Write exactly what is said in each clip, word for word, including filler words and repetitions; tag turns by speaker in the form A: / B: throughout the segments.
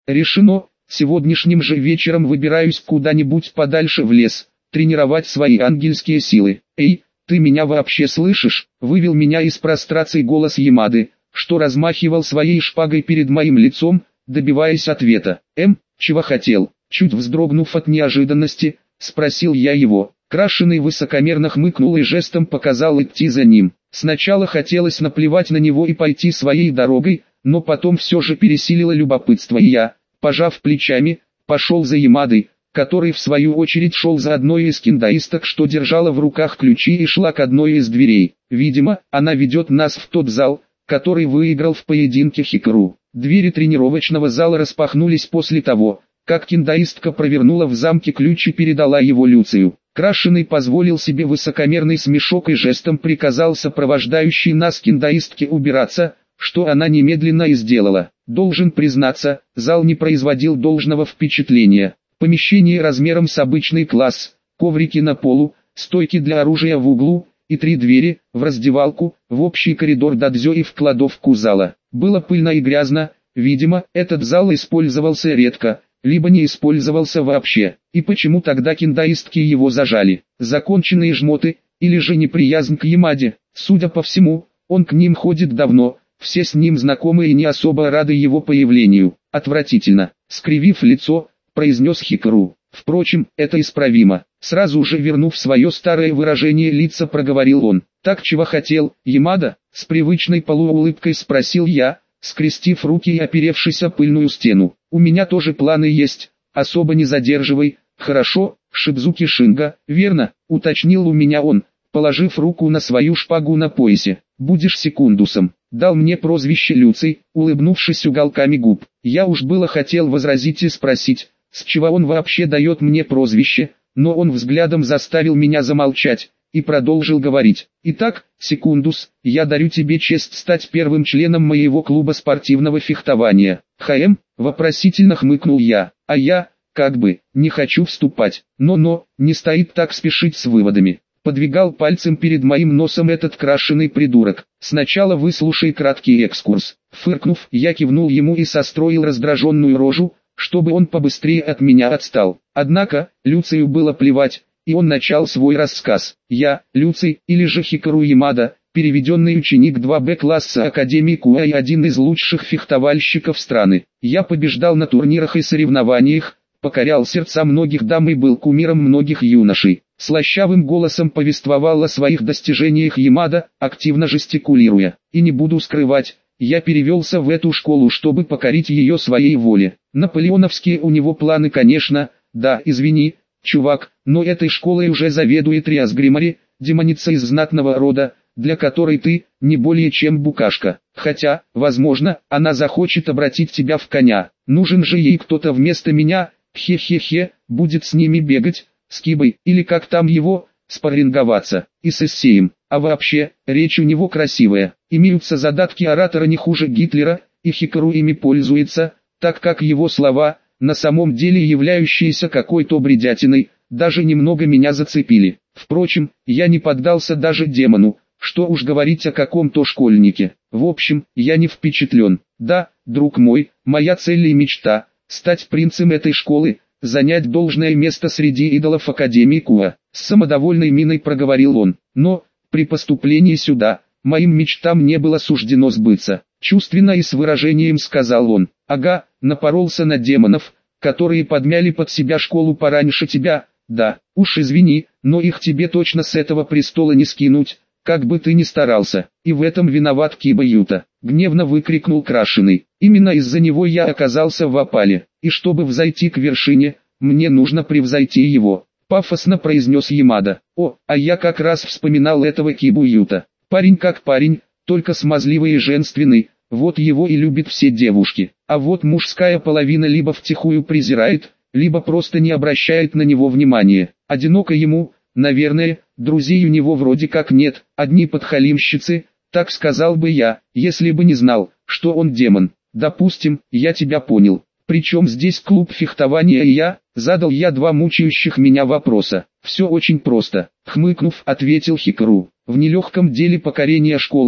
A: Решено, сегодняшним же вечером выбираюсь куда-нибудь подальше в лес, тренировать свои ангельские силы. Эй, ты меня вообще слышишь? Вывел меня из прострации голос Ямады, что размахивал своей шпагой перед моим лицом, добиваясь ответа. Эм, чего хотел? Чуть вздрогнув от неожиданности, спросил я его. Крашеный высокомерно хмыкнул и жестом показал идти за ним. Сначала хотелось наплевать на него и пойти своей дорогой, но потом все же пересилило любопытство и я, пожав плечами, пошел за Ямадой, который в свою очередь шел за одной из киндаисток, что держала в руках ключи и шла к одной из дверей. Видимо, она ведет нас в тот зал, который выиграл в поединке Хикару. Двери тренировочного зала распахнулись после того, как киндаистка провернула в замке ключ и передала его Люцию. Крашеный позволил себе высокомерный смешок и жестом приказал сопровождающей нас киндаистке убираться, что она немедленно и сделала. Должен признаться, зал не производил должного впечатления. Помещение размером с обычный класс, коврики на полу, стойки для оружия в углу и три двери, в раздевалку, в общий коридор дадзё и в кладовку зала. Было пыльно и грязно, видимо, этот зал использовался редко, либо не использовался вообще. И почему тогда киндаистки его зажали? Законченные жмоты, или же неприязнь к Ямаде? Судя по всему, он к ним ходит давно, все с ним знакомы и не особо рады его появлению. Отвратительно, скривив лицо, произнес Хикару. Впрочем, это исправимо. Сразу же вернув свое старое выражение лица, проговорил он. Так чего хотел, Ямада? С привычной полуулыбкой спросил я, скрестив руки и оперевшись о пыльную стену. У меня тоже планы есть, особо не задерживай. Хорошо, Шибзуки Шинга, верно, уточнил у меня он, положив руку на свою шпагу на поясе. Будешь секундусом. Дал мне прозвище Люций, улыбнувшись уголками губ. Я уж было хотел возразить и спросить, с чего он вообще дает мне прозвище, но он взглядом заставил меня замолчать, и продолжил говорить. Итак, Секундус, я дарю тебе честь стать первым членом моего клуба спортивного фехтования. ХМ, вопросительно хмыкнул я, а я, как бы, не хочу вступать, но-но, не стоит так спешить с выводами. Подвигал пальцем перед моим носом этот крашеный придурок. Сначала выслушай краткий экскурс. Фыркнув, я кивнул ему и состроил раздраженную рожу, чтобы он побыстрее от меня отстал. Однако, Люцию было плевать, и он начал свой рассказ. Я, Люций, или же Хикару Ямада, переведенный ученик два бэ класса Академии Куа и один из лучших фехтовальщиков страны. Я побеждал на турнирах и соревнованиях, покорял сердца многих дам и был кумиром многих юношей. Слащавым голосом повествовал о своих достижениях Ямада, активно жестикулируя. И не буду скрывать, я перевелся в эту школу, чтобы покорить ее своей воле. Наполеоновские у него планы, конечно, да, извини, чувак, но этой школой уже заведует Риас Гримари, демоница из знатного рода, для которой ты, не более чем букашка. Хотя, возможно, она захочет обратить тебя в коня. Нужен же ей кто-то вместо меня, хе-хе-хе, будет с ними бегать, с Кибой, или как там его, спарринговаться, и с Иссеем. А вообще, речь у него красивая. Имеются задатки оратора не хуже Гитлера, и Хикару ими пользуется, так как его слова, на самом деле являющиеся какой-то бредятиной, даже немного меня зацепили. Впрочем, я не поддался даже демону, что уж говорить о каком-то школьнике. В общем, я не впечатлен. Да, друг мой, моя цель и мечта – стать принцем этой школы, занять должное место среди идолов Академии Куа. С самодовольной миной проговорил он. Но, при поступлении сюда, моим мечтам не было суждено сбыться. Чувственно и с выражением сказал он. Ага, напоролся на демонов, которые подмяли под себя школу пораньше тебя. Да, уж извини, но их тебе точно с этого престола не скинуть, как бы ты ни старался. И в этом виноват Киба Юта. Гневно выкрикнул Крашеный. Именно из-за него я оказался в опале. И чтобы взойти к вершине, мне нужно превзойти его. Пафосно произнес Ямада. О, а я как раз вспоминал этого Кибу Юта. Парень как парень, только смазливый и женственный. Вот его и любят все девушки. А вот мужская половина либо втихую презирает, либо просто не обращает на него внимания. Одиноко ему, наверное, друзей у него вроде как нет, одни подхалимщицы, так сказал бы я, если бы не знал, что он демон. Допустим, я тебя понял. Причем здесь клуб фехтования и я, задал я два мучающих меня вопроса. Все очень просто, хмыкнув, ответил Хикару. В нелегком деле покорения школы,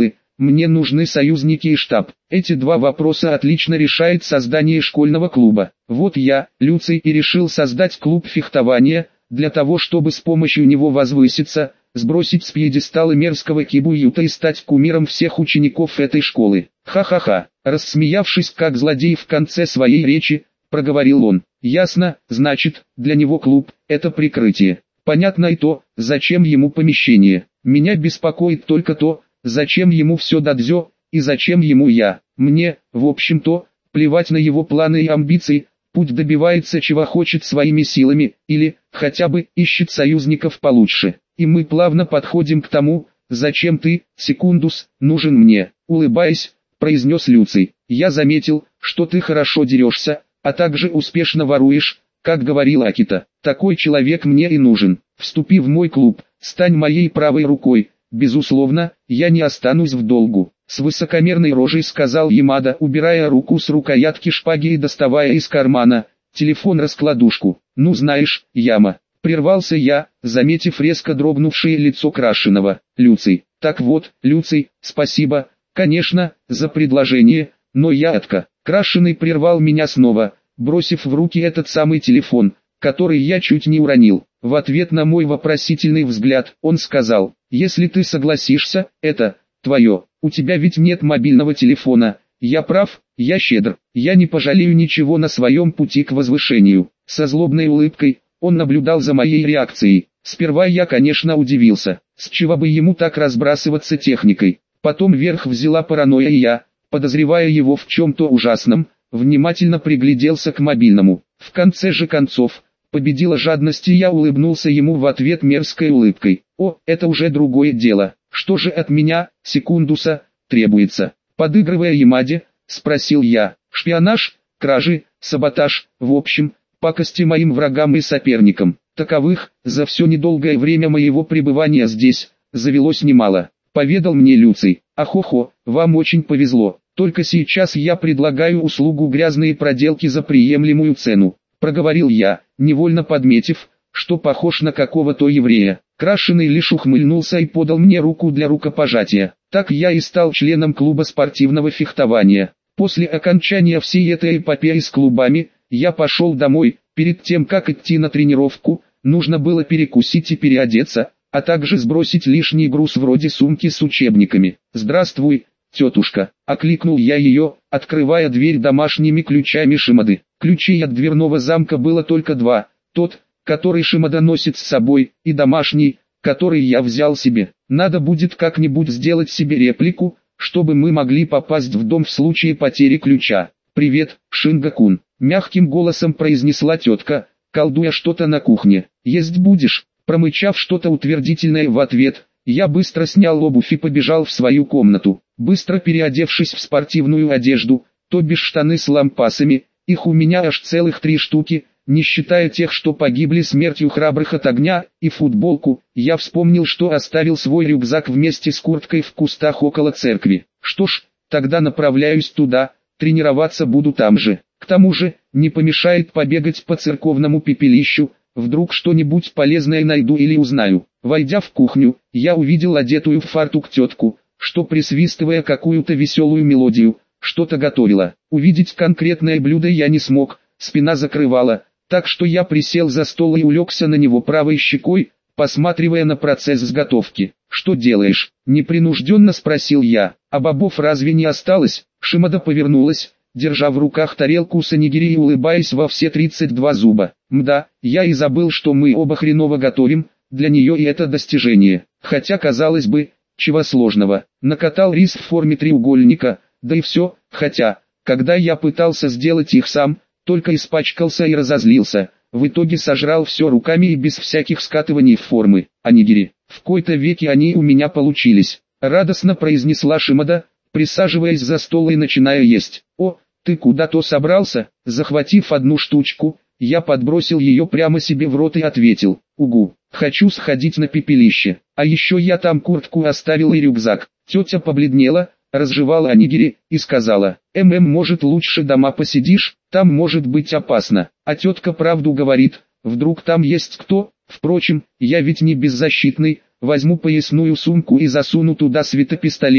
A: мне нужны союзники и штаб. Эти два вопроса отлично решает создание школьного клуба. Вот я, Люций, и решил создать клуб фехтования, для того чтобы с помощью него возвыситься, сбросить с пьедестала мерзкого Кибуюта и стать кумиром всех учеников этой школы. Ха-ха-ха, рассмеявшись как злодей в конце своей речи, проговорил он. Ясно, значит, для него клуб – это прикрытие. Понятно и то, зачем ему помещение. Меня беспокоит только то, зачем ему все дадзё, и зачем ему я. Мне, в общем-то, плевать на его планы и амбиции, путь добивается чего хочет своими силами, или, хотя бы, ищет союзников получше. И мы плавно подходим к тому, зачем ты, Секундус, нужен мне. Улыбаясь, произнес Люций. Я заметил, что ты хорошо дерешься, а также успешно воруешь, как говорил Акита. Такой человек мне и нужен. Вступи в мой клуб, стань моей правой рукой. Безусловно, я не останусь в долгу. С высокомерной рожей сказал Ямада, убирая руку с рукоятки шпаги и доставая из кармана телефон-раскладушку. Ну знаешь, Яма. Прервался я, заметив резко дрогнувшее лицо Крашеного. Люций. Так вот, Люций, спасибо, конечно, за предложение, но я отка. Крашеный прервал меня снова, бросив в руки этот самый телефон, который я чуть не уронил. В ответ на мой вопросительный взгляд, он сказал, если ты согласишься, это твое, у тебя ведь нет мобильного телефона. Я прав, я щедр, я не пожалею ничего на своем пути к возвышению. Со злобной улыбкой, он наблюдал за моей реакцией. Сперва я, конечно, удивился, с чего бы ему так разбрасываться техникой. Потом верх взяла паранойя и я, подозревая его в чем-то ужасном, внимательно пригляделся к мобильному. В конце же концов, победила жадность, и я улыбнулся ему в ответ мерзкой улыбкой. О, это уже другое дело. Что же от меня, Секундуса, требуется? Подыгрывая Ямаде, спросил я. Шпионаж, кражи, саботаж, в общем, пакости моим врагам и соперникам. Таковых, за все недолгое время моего пребывания здесь, завелось немало. Поведал мне Люций. Ахохо, вам очень повезло. Только сейчас я предлагаю услугу грязные проделки за приемлемую цену. Проговорил я, невольно подметив, что похож на какого-то еврея. Крашеный лишь ухмыльнулся и подал мне руку для рукопожатия. Так я и стал членом клуба спортивного фехтования. После окончания всей этой эпопеи с клубами, я пошел домой. Перед тем как идти на тренировку, нужно было перекусить и переодеться, а также сбросить лишний груз вроде сумки с учебниками. «Здравствуй, тетушка», — окликнул я ее, открывая дверь домашними ключами Шимады. Ключей от дверного замка было только два, тот, который Шимада носит с собой, и домашний, который я взял себе. Надо будет как-нибудь сделать себе реплику, чтобы мы могли попасть в дом в случае потери ключа. «Привет, Шинга-кун», — мягким голосом произнесла тетка, колдуя что-то на кухне. «Есть будешь?» Промычав что-то утвердительное в ответ, я быстро снял обувь и побежал в свою комнату. Быстро переодевшись в спортивную одежду, то бишь штаны с лампасами, их у меня аж целых три штуки, не считая тех, что погибли смертью храбрых от огня, и футболку, я вспомнил, что оставил свой рюкзак вместе с курткой в кустах около церкви. Что ж, тогда направляюсь туда, тренироваться буду там же. К тому же, не помешает побегать по церковному пепелищу, вдруг что-нибудь полезное найду или узнаю. Войдя в кухню, я увидел одетую в фартук тетку, что присвистывая какую-то веселую мелодию, что-то готовила. Увидеть конкретное блюдо я не смог, спина закрывала, так что я присел за стол и улегся на него правой щекой, посматривая на процесс сготовки. «Что делаешь?» – непринужденно спросил я. «А бобов разве не осталось?» Шимада повернулась, держа в руках тарелку с онигири и улыбаясь во все тридцать два зуба. «Мда, я и забыл, что мы оба хреново готовим, для нее и это достижение. Хотя, казалось бы, чего сложного. Накатал рис в форме треугольника, да и все, хотя, когда я пытался сделать их сам, только испачкался и разозлился. В итоге сожрал все руками и без всяких скатываний в формы. Онигири, в кои-то веки они у меня получились», радостно произнесла Шимада, присаживаясь за стол и начиная есть. «О, ты куда-то собрался?» Захватив одну штучку, я подбросил ее прямо себе в рот и ответил: «Угу, хочу сходить на пепелище, а еще я там куртку оставил и рюкзак». Тетя побледнела, разжевала онигири и сказала: «ММ, может, лучше дома посидишь, там может быть опасно». А тетка правду говорит, вдруг там есть кто? Впрочем, я ведь не беззащитный, возьму поясную сумку и засуну туда светопистолет,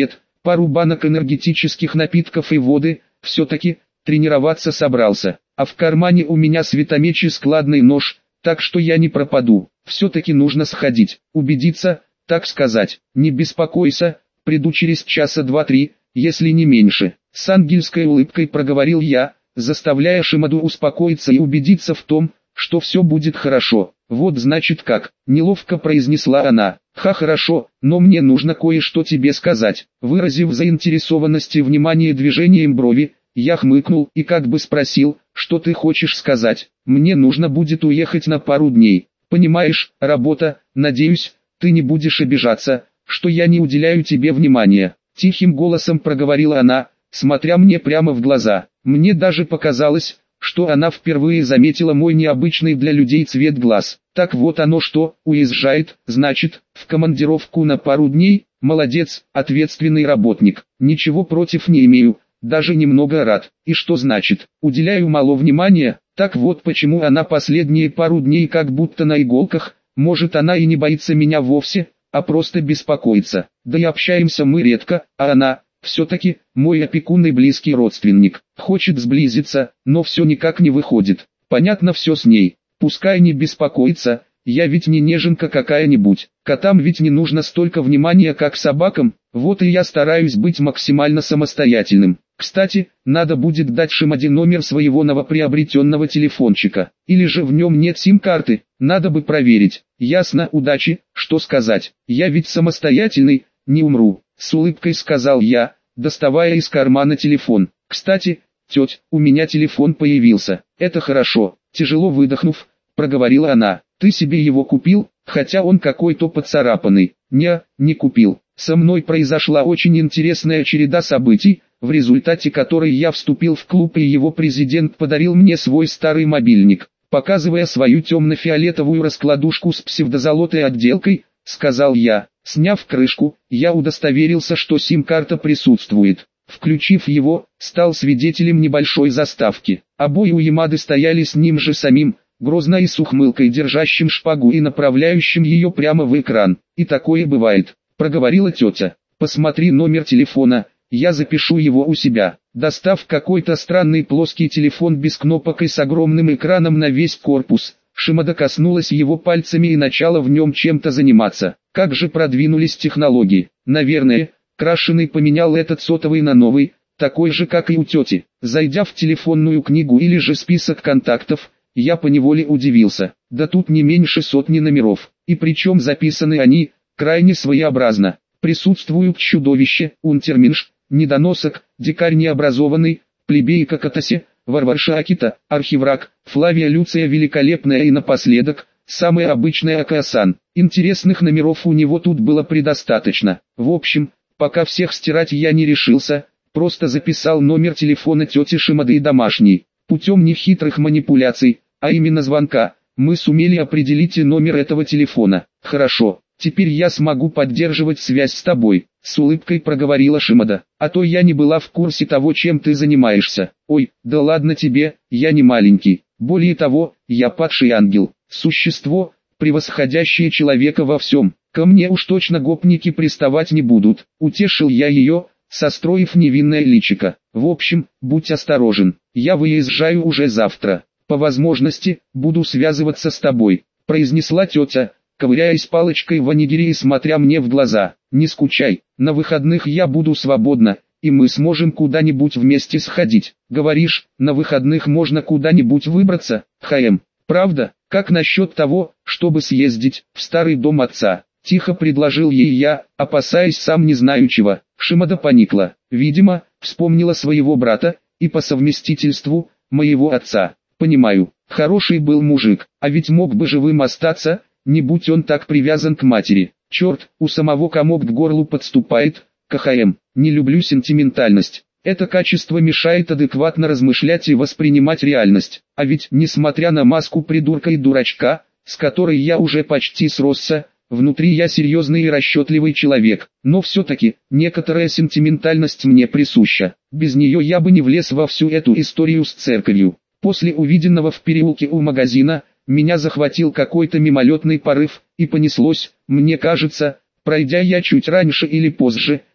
A: пару банок энергетических напитков и воды, все-таки тренироваться собрался. А в кармане у меня светомеч и складный нож, так что я не пропаду. Все-таки нужно сходить, убедиться, так сказать. Не беспокойся, приду через часа два-три, если не меньше. С ангельской улыбкой проговорил я, заставляя Шимаду успокоиться и убедиться в том, что все будет хорошо. Вот значит как, неловко произнесла она. Ха, хорошо, но мне нужно кое-что тебе сказать. Выразив заинтересованность и внимание движением брови, я хмыкнул и как бы спросил, что ты хочешь сказать. Мне нужно будет уехать на пару дней. Понимаешь, работа, надеюсь, ты не будешь обижаться, что я не уделяю тебе внимания. Тихим голосом проговорила она, смотря мне прямо в глаза. Мне даже показалось, что она впервые заметила мой необычный для людей цвет глаз. Так вот оно что, уезжает, значит, в командировку на пару дней? Молодец, ответственный работник. Ничего против не имею, даже немного рад. И что значит, уделяю мало внимания? Так вот почему она последние пару дней как будто на иголках. Может, она и не боится меня вовсе, а просто беспокоится. Да и общаемся мы редко, а она... Все-таки, мой опекун и близкий родственник, хочет сблизиться, но все никак не выходит. Понятно все с ней, пускай не беспокоится, я ведь не неженка какая-нибудь. Котам ведь не нужно столько внимания, как собакам, вот и я стараюсь быть максимально самостоятельным. Кстати, надо будет дать Шимаде номер своего новоприобретенного телефончика. Или же в нем нет сим-карты, надо бы проверить. Ясно, удачи, что сказать, я ведь самостоятельный, не умру. С улыбкой сказал я, доставая из кармана телефон. Кстати, тетя, у меня телефон появился. Это хорошо. Тяжело выдохнув, проговорила она. Ты себе его купил, хотя он какой-то поцарапанный. Не, не купил. Со мной произошла очень интересная череда событий, в результате которой я вступил в клуб и его президент подарил мне свой старый мобильник. Показывая свою темно-фиолетовую раскладушку с псевдозолотой отделкой, сказал я. Сняв крышку, я удостоверился, что сим-карта присутствует. Включив его, стал свидетелем небольшой заставки. Обои у Ямады стояли с ним же самим, грозно и с ухмылкой, держащим шпагу и направляющим ее прямо в экран. И такое бывает, проговорила тетя. Посмотри номер телефона, я запишу его у себя. Достав какой-то странный плоский телефон без кнопок и с огромным экраном на весь корпус, Шимада коснулась его пальцами и начала в нем чем-то заниматься. Как же продвинулись технологии. Наверное, крашеный поменял этот сотовый на новый, такой же как и у тети. Зайдя в телефонную книгу или же список контактов, я поневоле удивился. Да тут не меньше сотни номеров. И причем записаны они, крайне своеобразно. Присутствуют чудовище, унтерменш, недоносок, дикарь необразованный, плебейка Катаси, Варварша Акита, архивраг, Флавия Люция Великолепная и напоследок, самая обычная Акасан. Интересных номеров у него тут было предостаточно. В общем, пока всех стирать я не решился, просто записал номер телефона тети Шимады и домашний. Путем нехитрых манипуляций, а именно звонка, мы сумели определить и номер этого телефона. Хорошо, теперь я смогу поддерживать связь с тобой. С улыбкой проговорила Шимада. А то я не была в курсе того, чем ты занимаешься. Ой, да ладно тебе, я не маленький. Более того, я падший ангел. Существо, превосходящее человека во всем. Ко мне уж точно гопники приставать не будут. Утешил я ее, состроив невинное личико. В общем, будь осторожен. Я выезжаю уже завтра. По возможности, буду связываться с тобой. Произнесла тетя, ковыряясь палочкой в онигире и смотря мне в глаза. Не скучай, на выходных я буду свободна, и мы сможем куда-нибудь вместе сходить. Говоришь, на выходных можно куда-нибудь выбраться, ХМ. Правда, как насчет того, чтобы съездить в старый дом отца? Тихо предложил ей я, опасаясь сам не знаю чего. Шимада поникла, видимо, вспомнила своего брата, и по совместительству, моего отца. Понимаю, хороший был мужик, а ведь мог бы живым остаться, не будь он так привязан к матери. Черт, у самого комок к горлу подступает. КХМ, не люблю сентиментальность. Это качество мешает адекватно размышлять и воспринимать реальность. А ведь, несмотря на маску придурка и дурачка, с которой я уже почти сросся, внутри я серьезный и расчетливый человек. Но все-таки, некоторая сентиментальность мне присуща. Без нее я бы не влез во всю эту историю с церковью. После увиденного в переулке у магазина, меня захватил какой-то мимолетный порыв, и понеслось, мне кажется, пройдя я чуть раньше или позже,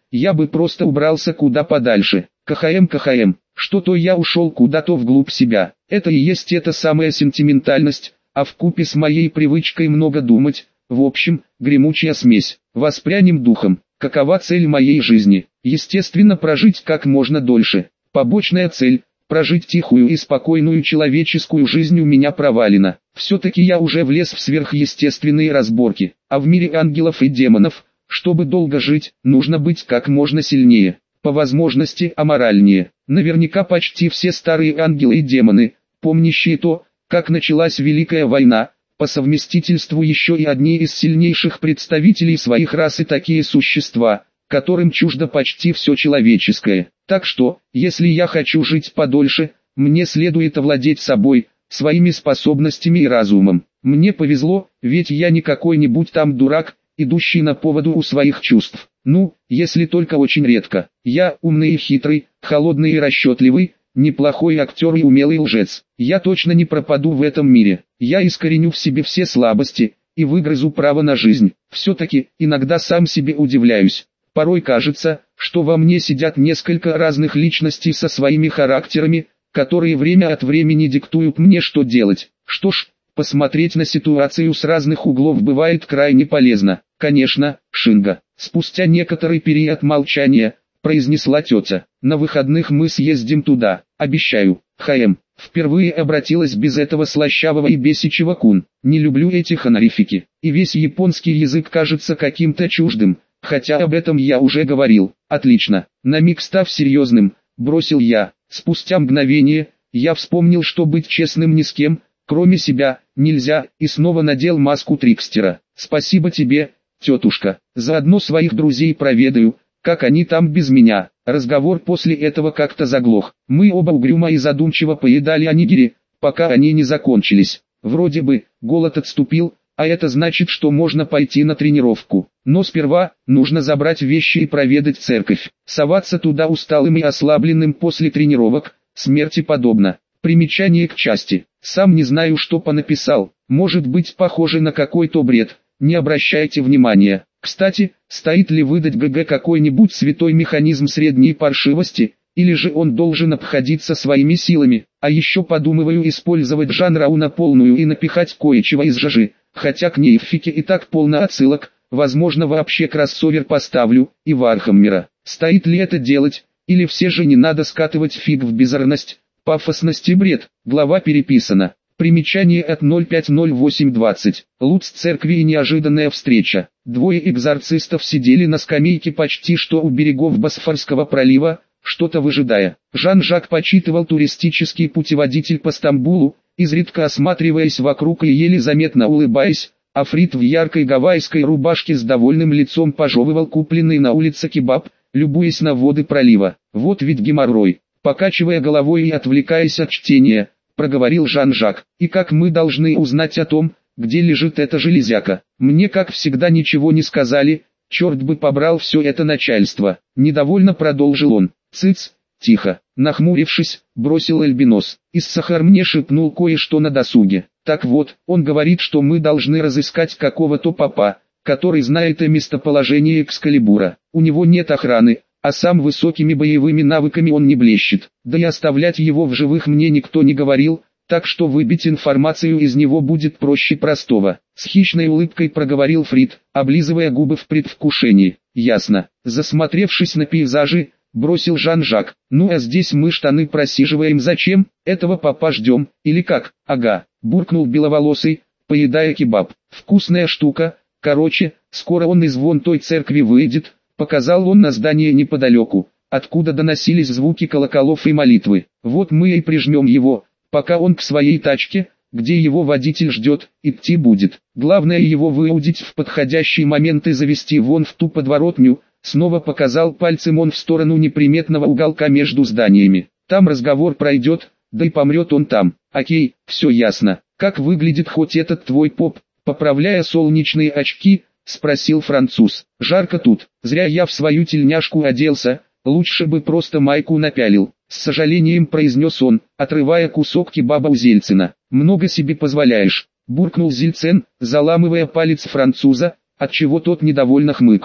A: я бы просто убрался куда подальше. КХМ, КХМ, что-то я ушел куда-то вглубь себя. Это и есть эта самая сентиментальность, а вкупе с моей привычкой много думать, в общем, гремучая смесь. Воспрянем духом. Какова цель моей жизни? Естественно, прожить как можно дольше. Побочная цель – прожить тихую и спокойную человеческую жизнь у меня провалена. Все-таки я уже влез в сверхъестественные разборки, а в мире ангелов и демонов, чтобы долго жить, нужно быть как можно сильнее, по возможности аморальнее. Наверняка почти все старые ангелы и демоны, помнящие то, как началась Великая война, по совместительству еще и одни из сильнейших представителей своих рас и такие существа, которым чуждо почти все человеческое. Так что, если я хочу жить подольше, мне следует овладеть собой, своими способностями и разумом. Мне повезло, ведь я не какой-нибудь там дурак, идущий на поводу у своих чувств. Ну, если только очень редко. Я умный и хитрый, холодный и расчетливый, неплохой актер и умелый лжец. Я точно не пропаду в этом мире. Я искореню в себе все слабости и выгрызу право на жизнь. Все-таки, иногда сам себе удивляюсь. Порой кажется, что во мне сидят несколько разных личностей со своими характерами, которые время от времени диктуют мне, что делать. Что ж, посмотреть на ситуацию с разных углов бывает крайне полезно. Конечно, Шинга. Спустя некоторый период молчания, произнесла тетя. На выходных мы съездим туда, обещаю. ХМ. Впервые обратилась без этого слащавого и бесячего кун. Не люблю эти хонорифики. И весь японский язык кажется каким-то чуждым. Хотя об этом я уже говорил. Отлично. На миг став серьезным, бросил я. Спустя мгновение, я вспомнил, что быть честным ни с кем, кроме себя, нельзя, и снова надел маску трикстера. Спасибо тебе, тетушка. Заодно своих друзей проведаю, как они там без меня. Разговор после этого как-то заглох. Мы оба угрюмо и задумчиво поедали онигири, пока они не закончились. Вроде бы, голод отступил, а это значит, что можно пойти на тренировку. Но сперва, нужно забрать вещи и проведать церковь. Соваться туда усталым и ослабленным после тренировок, смерти подобно. Примечание к части. Сам не знаю, что понаписал. Может быть, похоже на какой-то бред. Не обращайте внимания. Кстати, стоит ли выдать ГГ какой-нибудь святой механизм средней паршивости, или же он должен обходиться своими силами. А еще подумываю использовать жанрау на полную и напихать кое-чего из жажи. Хотя к нейфике и так полно отсылок, возможно вообще кроссовер поставлю, и Вархаммера. Стоит ли это делать, или все же не надо скатывать фиг в бездарность, пафосность и бред. Глава переписана. Примечание от ноль пять ноль восемь двадцать. Луц церкви и неожиданная встреча. Двое экзорцистов сидели на скамейке почти что у берегов Босфорского пролива, что-то выжидая. Жан-Жак почитывал туристический путеводитель по Стамбулу, изредка осматриваясь вокруг и еле заметно улыбаясь, а Фрид в яркой гавайской рубашке с довольным лицом пожевывал купленный на улице кебаб, любуясь на воды пролива. Вот ведь геморрой. Покачивая головой и отвлекаясь от чтения, проговорил Жан-Жак. И как мы должны узнать о том, где лежит эта железяка? Мне как всегда ничего не сказали, черт бы побрал все это начальство. Недовольно продолжил он. Цыц, тихо. Нахмурившись, бросил Альбинос. Иссахар мне шепнул кое-что на досуге. Так вот, он говорит, что мы должны разыскать какого-то папа, который знает о местоположении Экскалибура. У него нет охраны, а сам высокими боевыми навыками он не блещет. Да и оставлять его в живых мне никто не говорил, так что выбить информацию из него будет проще простого. С хищной улыбкой проговорил Фрид, облизывая губы в предвкушении. Ясно. Засмотревшись на пейзажи, бросил Жан-Жак. Ну а здесь мы штаны просиживаем зачем? Этого папа ждем, или как? Ага, буркнул беловолосый, поедая кебаб. Вкусная штука, короче, скоро он из вон той церкви выйдет, показал он на здание неподалеку, откуда доносились звуки колоколов и молитвы. Вот мы и прижмем его, пока он к своей тачке, где его водитель ждет, идти будет. Главное его выудить в подходящий момент и завести вон в ту подворотню. Снова показал пальцем он в сторону неприметного уголка между зданиями. Там разговор пройдет, да и помрет он там. Окей, все ясно. Как выглядит хоть этот твой поп? Поправляя солнечные очки, спросил француз. Жарко тут, зря я в свою тельняшку оделся, лучше бы просто майку напялил. С сожалением произнес он, отрывая кусок кебаба у Зельцина. Много себе позволяешь, буркнул Зельцен, заламывая палец француза, отчего тот недовольно хмыкнул.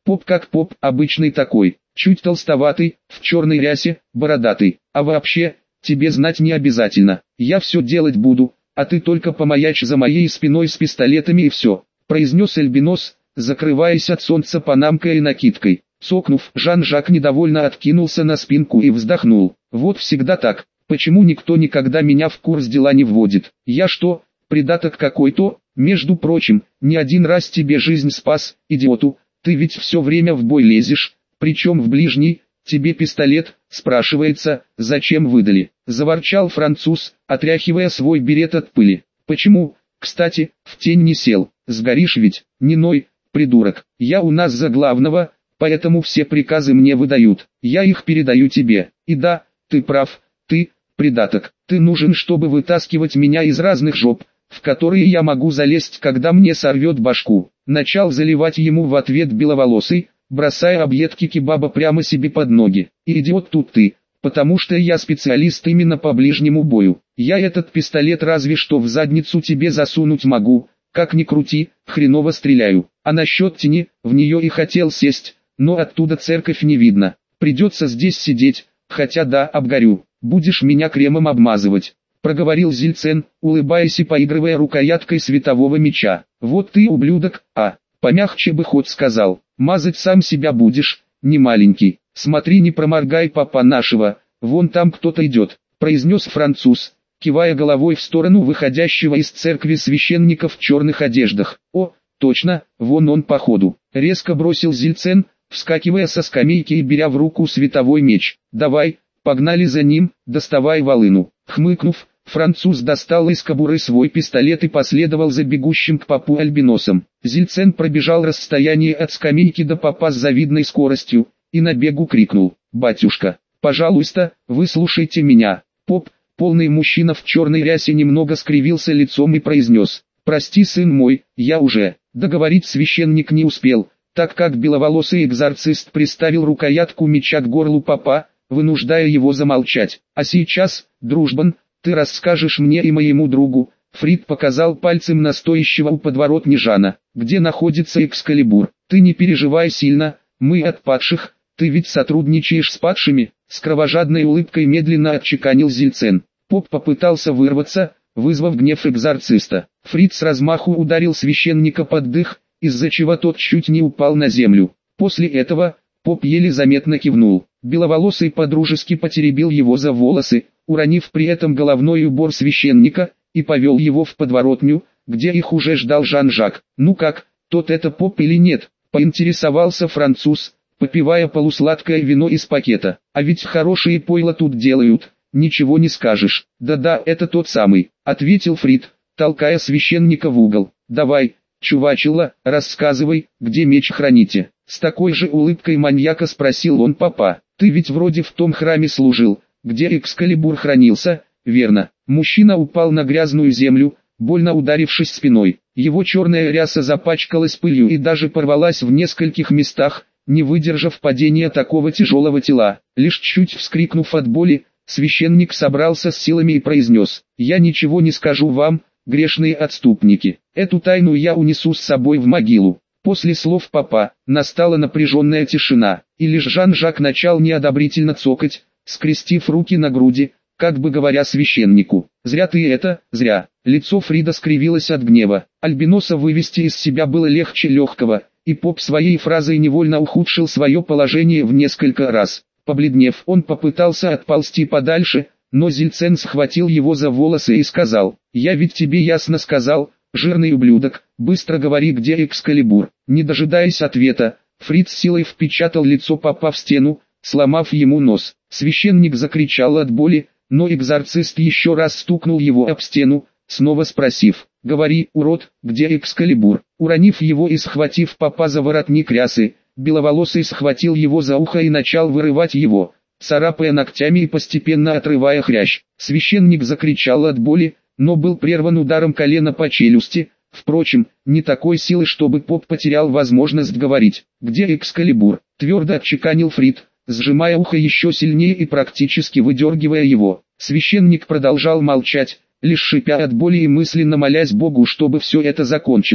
A: Поп как поп, обычный такой, чуть толстоватый, в черной рясе, бородатый. А вообще, тебе знать не обязательно, я все делать буду, а ты только помаячь за моей спиной с пистолетами и все», произнес Альбинос, закрываясь от солнца панамкой и накидкой. Цокнув, Жан-Жак недовольно откинулся на спинку и вздохнул. «Вот всегда так, почему никто никогда меня в курс дела не вводит? Я что, придаток какой-то? Между прочим, не один раз тебе жизнь спас, идиоту, ты ведь все время в бой лезешь, причем в ближний, тебе пистолет, спрашивается, зачем выдали?» Заворчал француз, отряхивая свой берет от пыли. «Почему, кстати, в тень не сел? Сгоришь ведь, не ной, придурок, я у нас за главного, поэтому все приказы мне выдают, я их передаю тебе. И да, ты прав, ты, придаток, ты нужен, чтобы вытаскивать меня из разных жоп, в которые я могу залезть, когда мне сорвет башку». Начал заливать ему в ответ беловолосый, бросая объедки кебаба прямо себе под ноги. «И идиот тут ты, потому что я специалист именно по ближнему бою. Я этот пистолет разве что в задницу тебе засунуть могу, как ни крути, хреново стреляю. А насчет тени, в нее и хотел сесть, но оттуда церковь не видно. Придется здесь сидеть, хотя да, обгорю, будешь меня кремом обмазывать», проговорил Зильцен, улыбаясь и поигрывая рукояткой светового меча. «Вот ты ублюдок, а, помягче бы хоть сказал, мазать сам себя будешь, не маленький, смотри не проморгай папа нашего, вон там кто-то идет», произнес француз, кивая головой в сторону выходящего из церкви священника в черных одеждах. «О, точно, вон он походу», резко бросил Зильцен, вскакивая со скамейки и беря в руку световой меч. «Давай, погнали за ним, доставай волыну». Хмыкнув, француз достал из кобуры свой пистолет и последовал за бегущим к попу альбиносом. Зильцен пробежал расстояние от скамейки до попа с завидной скоростью, и на бегу крикнул: «Батюшка, пожалуйста, выслушайте меня». Поп, полный мужчина в черной рясе, немного скривился лицом и произнес: «Прости, сын мой, я уже». Договорить священник не успел, так как беловолосый экзорцист приставил рукоятку меча к горлу попа, вынуждая его замолчать. «А сейчас, дружбан, ты расскажешь мне и моему другу», Фрид показал пальцем на стоящего у подворотни Жана, «где находится Экскалибур. Ты не переживай сильно, мы от падших, ты ведь сотрудничаешь с падшими», с кровожадной улыбкой медленно отчеканил Зильцен. Поп попытался вырваться, вызвав гнев экзорциста. Фрид с размаху ударил священника под дых, из-за чего тот чуть не упал на землю. После этого, поп еле заметно кивнул. Беловолосый подружески потеребил его за волосы, уронив при этом головной убор священника, и повел его в подворотню, где их уже ждал Жан-Жак. «Ну как, тот это поп или нет?» — поинтересовался француз, попивая полусладкое вино из пакета. «А ведь хорошие пойла тут делают, ничего не скажешь». «Да-да, это тот самый», — ответил Фрид, толкая священника в угол. «Давай, чувачила, рассказывай, где меч храните». С такой же улыбкой маньяка спросил он попа. «Ты ведь вроде в том храме служил, где Экскалибур хранился, верно?» Мужчина упал на грязную землю, больно ударившись спиной. Его черная ряса запачкалась пылью и даже порвалась в нескольких местах, не выдержав падения такого тяжелого тела. Лишь чуть вскрикнув от боли, священник собрался с силами и произнес: «Я ничего не скажу вам, грешные отступники. Эту тайну я унесу с собой в могилу». После слов попа, настала напряженная тишина, и лишь Жан-Жак начал неодобрительно цокать, скрестив руки на груди, как бы говоря священнику: «Зря ты это, зря». Лицо Фрида скривилось от гнева. Альбиноса вывести из себя было легче легкого, и поп своей фразой невольно ухудшил свое положение в несколько раз. Побледнев, он попытался отползти подальше, но Зильцен схватил его за волосы и сказал: «Я ведь тебе ясно сказал, жирный ублюдок, быстро говори, где Экскалибур». Не дожидаясь ответа, Фрид с силой впечатал лицо попа в стену, сломав ему нос. Священник закричал от боли, но экзорцист еще раз стукнул его об стену, снова спросив: «Говори, урод, где Экскалибур?» Уронив его и схватив попа за воротник рясы, беловолосый схватил его за ухо и начал вырывать его, царапая ногтями и постепенно отрывая хрящ. Священник закричал от боли, но был прерван ударом колена по челюсти, впрочем, не такой силы, чтобы поп потерял возможность говорить. «Где Экскалибур?» — твердо отчеканил Фрид, сжимая ухо еще сильнее и практически выдергивая его. Священник продолжал молчать, лишь шипя от боли и мысленно молясь Богу, чтобы все это закончилось.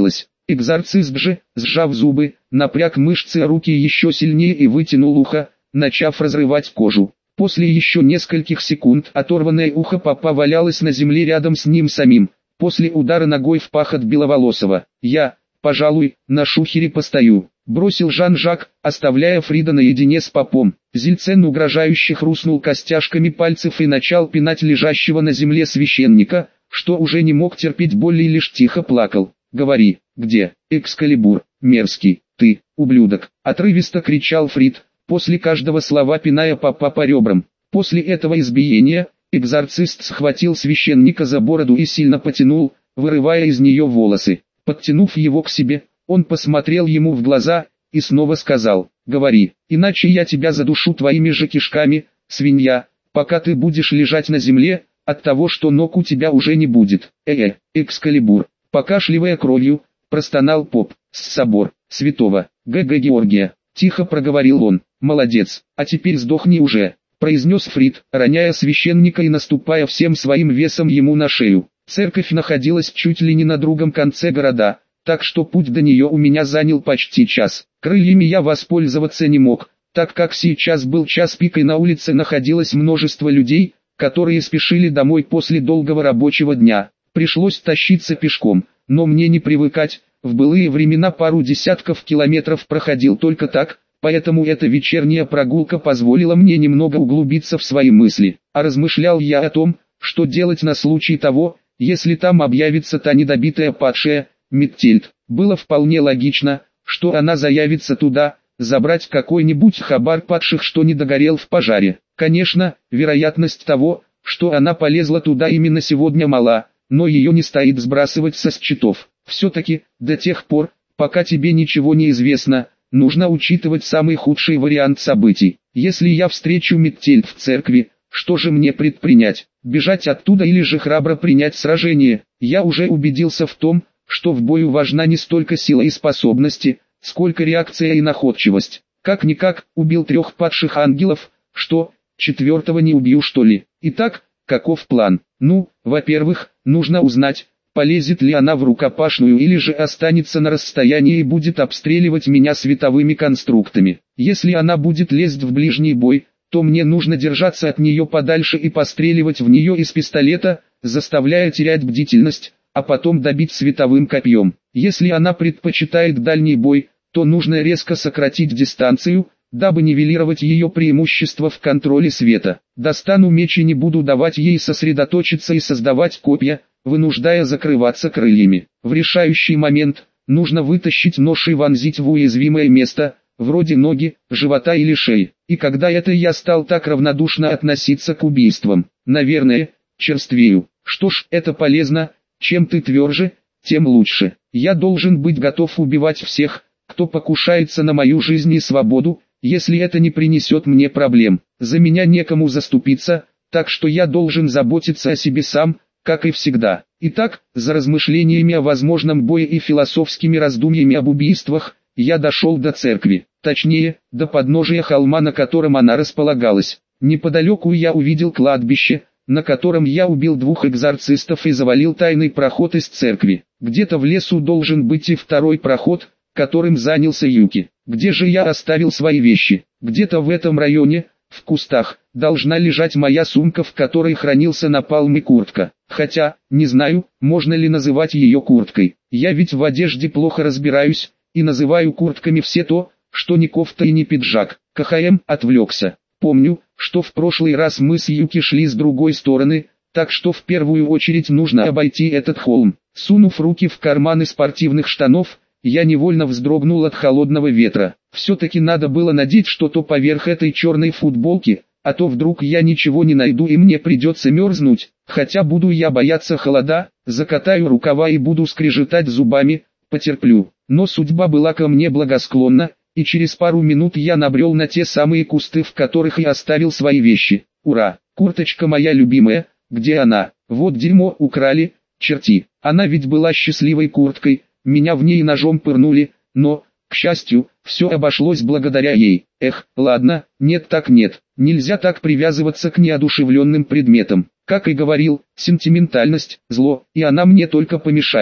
A: Экзорцист же, сжав зубы, напряг мышцы руки еще сильнее и вытянул ухо, начав разрывать кожу. После еще нескольких секунд оторванное ухо папа валялось на земле рядом с ним самим. После удара ногой в пах от Беловолосого. «Я, пожалуй, на шухере постою», — бросил Жан-Жак, оставляя Фрида наедине с попом. Зильцен угрожающе хрустнул костяшками пальцев и начал пинать лежащего на земле священника, что уже не мог терпеть боли и лишь тихо плакал. «Говори, где Экскалибур, мерзкий, ты, ублюдок!» — отрывисто кричал Фрид, после каждого слова пиная попа по ребрам. После этого избиения, экзорцист схватил священника за бороду и сильно потянул, вырывая из нее волосы. Подтянув его к себе, он посмотрел ему в глаза и снова сказал: «Говори, иначе я тебя задушу твоими же кишками, свинья, пока ты будешь лежать на земле, от того, что ног у тебя уже не будет». «Э-э, Экскалибур», покашливая кровью, простонал поп. «С собор святого Г Г Георгия», тихо проговорил он. «Молодец, а теперь сдохни уже», произнес Фрид, роняя священника и наступая всем своим весом ему на шею. Церковь находилась чуть ли не на другом конце города, так что путь до нее у меня занял почти час. Крыльями я воспользоваться не мог, так как сейчас был час пик и на улице находилось множество людей, которые спешили домой после долгого рабочего дня. Пришлось тащиться пешком, но мне не привыкать, в былые времена пару десятков километров проходил только так, поэтому эта вечерняя прогулка позволила мне немного углубиться в свои мысли. А размышлял я о том, что делать на случай того, если там объявится та недобитая падшая, Меттельд. Было вполне логично, что она заявится туда, забрать какой-нибудь хабар падших, что не догорел в пожаре. Конечно, вероятность того, что она полезла туда именно сегодня мала, но ее не стоит сбрасывать со счетов. Все-таки, до тех пор, пока тебе ничего не известно, нужно учитывать самый худший вариант событий. Если я встречу Меттельд в церкви, что же мне предпринять? Бежать оттуда или же храбро принять сражение? Я уже убедился в том, что в бою важна не столько сила и способности, сколько реакция и находчивость. Как-никак, убил трех падших ангелов, что, четвертого не убью что ли? Итак, каков план? Ну, во-первых, нужно узнать, полезет ли она в рукопашную или же останется на расстоянии и будет обстреливать меня световыми конструктами. Если она будет лезть в ближний бой, то мне нужно держаться от нее подальше и постреливать в нее из пистолета, заставляя терять бдительность, а потом добить световым копьем. Если она предпочитает дальний бой, то нужно резко сократить дистанцию, дабы нивелировать ее преимущество в контроле света. Достану меч и не буду давать ей сосредоточиться и создавать копья, вынуждая закрываться крыльями. В решающий момент, нужно вытащить нож и вонзить в уязвимое место, вроде ноги, живота или шеи. И когда это я стал так равнодушно относиться к убийствам? Наверное, черствею. Что ж, это полезно, чем ты тверже, тем лучше. Я должен быть готов убивать всех, кто покушается на мою жизнь и свободу, если это не принесет мне проблем. За меня некому заступиться, так что я должен заботиться о себе сам, как и всегда. Итак, за размышлениями о возможном бое и философскими раздумьями об убийствах, я дошел до церкви, точнее, до подножия холма, на котором она располагалась. Неподалеку я увидел кладбище, на котором я убил двух экзорцистов и завалил тайный проход из церкви. Где-то в лесу должен быть и второй проход, которым занялся Юки. Где же я оставил свои вещи? Где-то в этом районе, в кустах, должна лежать моя сумка, в которой хранился напалм и куртка. Хотя, не знаю, можно ли называть ее курткой. Я ведь в одежде плохо разбираюсь, и называю куртками все то, что не кофта и не пиджак. КХМ отвлекся. Помню, что в прошлый раз мы с Юки шли с другой стороны, так что в первую очередь нужно обойти этот холм. Сунув руки в карманы спортивных штанов, я невольно вздрогнул от холодного ветра. Все-таки надо было надеть что-то поверх этой черной футболки, а то вдруг я ничего не найду и мне придется мерзнуть. Хотя буду я бояться холода, закатаю рукава и буду скрежетать зубами, потерплю. Но судьба была ко мне благосклонна, и через пару минут я набрел на те самые кусты, в которых я оставил свои вещи. Ура! Курточка моя любимая, где она? Вот дерьмо, украли, черти. Она ведь была счастливой курткой, меня в ней ножом пырнули, но, к счастью, все обошлось благодаря ей. Эх, ладно, нет так нет, нельзя так привязываться к неодушевленным предметам. Как и говорил, сентиментальность – зло, и она мне только помешает.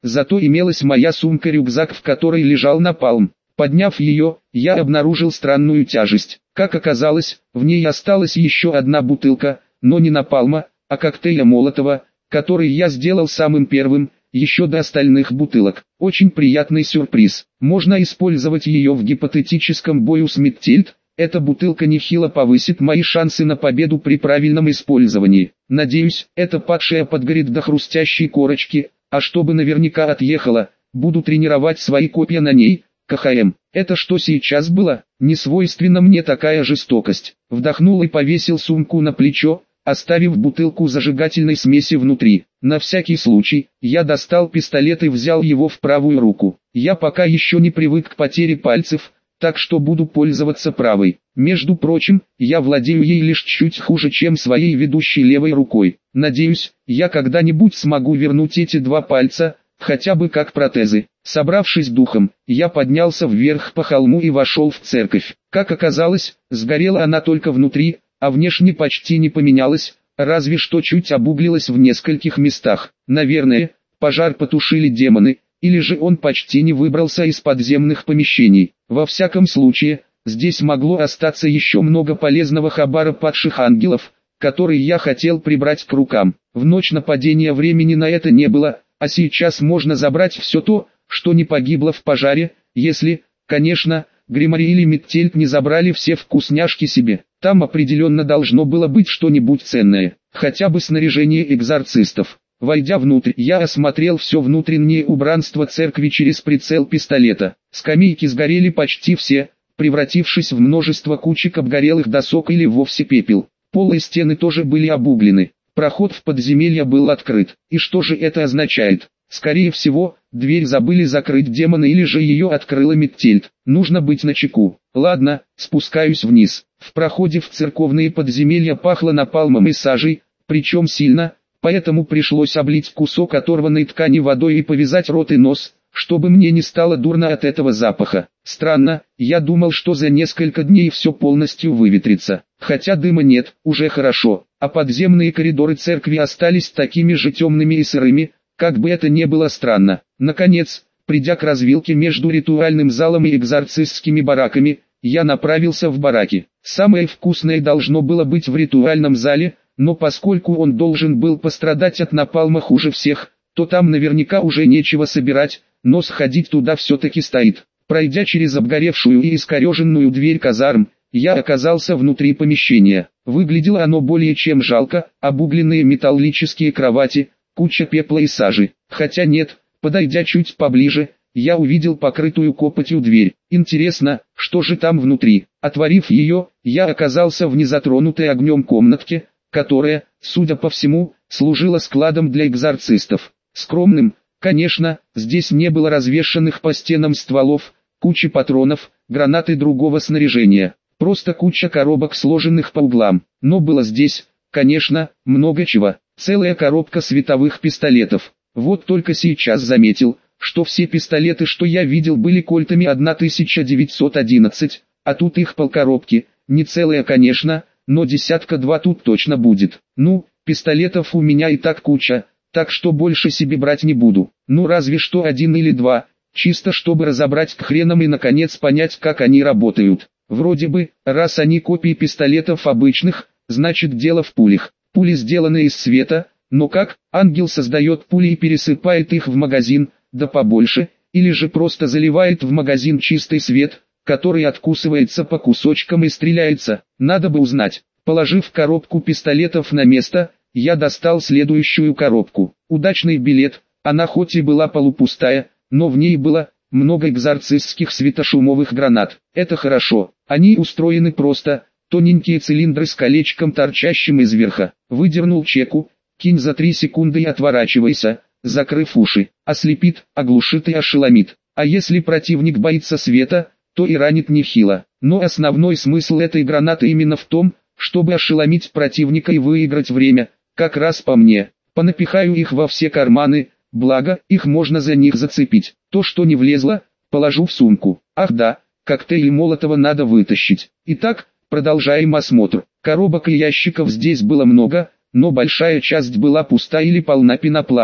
A: зато имелась моя сумка-рюкзак, в которой лежал напалм. Подняв ее, я обнаружил странную тяжесть. Как оказалось, в ней осталась еще одна бутылка, но не напалма, а коктейля Молотова, который я сделал самым первым, еще до остальных бутылок. Очень приятный сюрприз. Можно использовать ее в гипотетическом бою с Миттельт. Эта бутылка нехило повысит мои шансы на победу при правильном использовании. Надеюсь, эта падшая подгорит до хрустящей корочки, а чтобы наверняка отъехала, буду тренировать свои копья на ней. КХМ. Это что сейчас было? Не свойственна мне такая жестокость. Вдохнул и повесил сумку на плечо, оставив бутылку зажигательной смеси внутри. На всякий случай, я достал пистолет и взял его в правую руку. Я пока еще не привык к потере пальцев, так что буду пользоваться правой. Между прочим, я владею ей лишь чуть хуже, чем своей ведущей левой рукой. Надеюсь, я когда-нибудь смогу вернуть эти два пальца, хотя бы как протезы. Собравшись духом, я поднялся вверх по холму и вошел в церковь. Как оказалось, сгорела она только внутри, а внешне почти не поменялась, разве что чуть обуглилась в нескольких местах. Наверное, пожар потушили демоны, или же он почти не выбрался из подземных помещений. Во всяком случае, здесь могло остаться еще много полезного хабара падших ангелов, который я хотел прибрать к рукам. В ночь нападения времени на это не было, а сейчас можно забрать все то, что не погибло в пожаре, если, конечно, Гримари или Миттельт не забрали все вкусняшки себе. Там определенно должно было быть что-нибудь ценное, хотя бы снаряжение экзорцистов. Войдя внутрь, я осмотрел все внутреннее убранство церкви через прицел пистолета. Скамейки сгорели почти все, превратившись в множество кучек обгорелых досок или вовсе пепел. Пол и стены тоже были обуглены. Проход в подземелье был открыт. И что же это означает? Скорее всего, дверь забыли закрыть демоны или же ее открыла Миттельт. Нужно быть начеку. Ладно, спускаюсь вниз. В проходе в церковные подземелья пахло напалмом и сажей, причем сильно, поэтому пришлось облить кусок оторванной ткани водой и повязать рот и нос, чтобы мне не стало дурно от этого запаха. Странно, я думал, что за несколько дней все полностью выветрится. Хотя дыма нет, уже хорошо, а подземные коридоры церкви остались такими же темными и сырыми, как бы это ни было странно. Наконец, придя к развилке между ритуальным залом и экзорцистскими бараками, я направился в бараки. Самое вкусное должно было быть в ритуальном зале, но поскольку он должен был пострадать от напалма хуже всех, то там наверняка уже нечего собирать, но сходить туда все-таки стоит. Пройдя через обгоревшую и искореженную дверь казарм, я оказался внутри помещения. Выглядело оно более чем жалко: обугленные металлические кровати, куча пепла и сажи. Хотя нет, подойдя чуть поближе, я увидел покрытую копотью дверь. Интересно, что же там внутри? Отворив ее, я оказался в незатронутой огнем комнатке, которая, судя по всему, служила складом для экзорцистов. Скромным, конечно, здесь не было развешанных по стенам стволов, кучи патронов, гранат и другого снаряжения. Просто куча коробок, сложенных по углам. Но было здесь, конечно, много чего. Целая коробка световых пистолетов. Вот только сейчас заметил, что все пистолеты, что я видел, были кольтами тысяча девятьсот одиннадцать, а тут их полкоробки. Не целая, конечно, но десятка-два тут точно будет. Ну, пистолетов у меня и так куча, так что больше себе брать не буду. Ну разве что один или два, чисто чтобы разобрать к хренам и наконец понять, как они работают. Вроде бы, раз они копии пистолетов обычных, значит дело в пулях. Пули сделаны из света, но как? Ангел создает пули и пересыпает их в магазин, да побольше, или же просто заливает в магазин чистый свет, который откусывается по кусочкам и стреляется. Надо бы узнать. Положив коробку пистолетов на место, я достал следующую коробку. Удачный билет, она хоть и была полупустая, но в ней было много экзорцистских светошумовых гранат. Это хорошо, они устроены просто, тоненькие цилиндры с колечком, торчащим из верха. Выдернул чеку, кинь за три секунды и отворачивайся, закрыв уши. Ослепит, оглушит и ошеломит. А если противник боится света, то и ранит нехило. Но основной смысл этой гранаты именно в том, чтобы ошеломить противника и выиграть время, как раз по мне. Понапихаю их во все карманы, благо, их можно за них зацепить. То, что не влезло, положу в сумку. Ах да, коктейль Молотова надо вытащить. Итак, продолжаем осмотр. Коробок и ящиков здесь было много, но большая часть была пуста или полна пенопласта.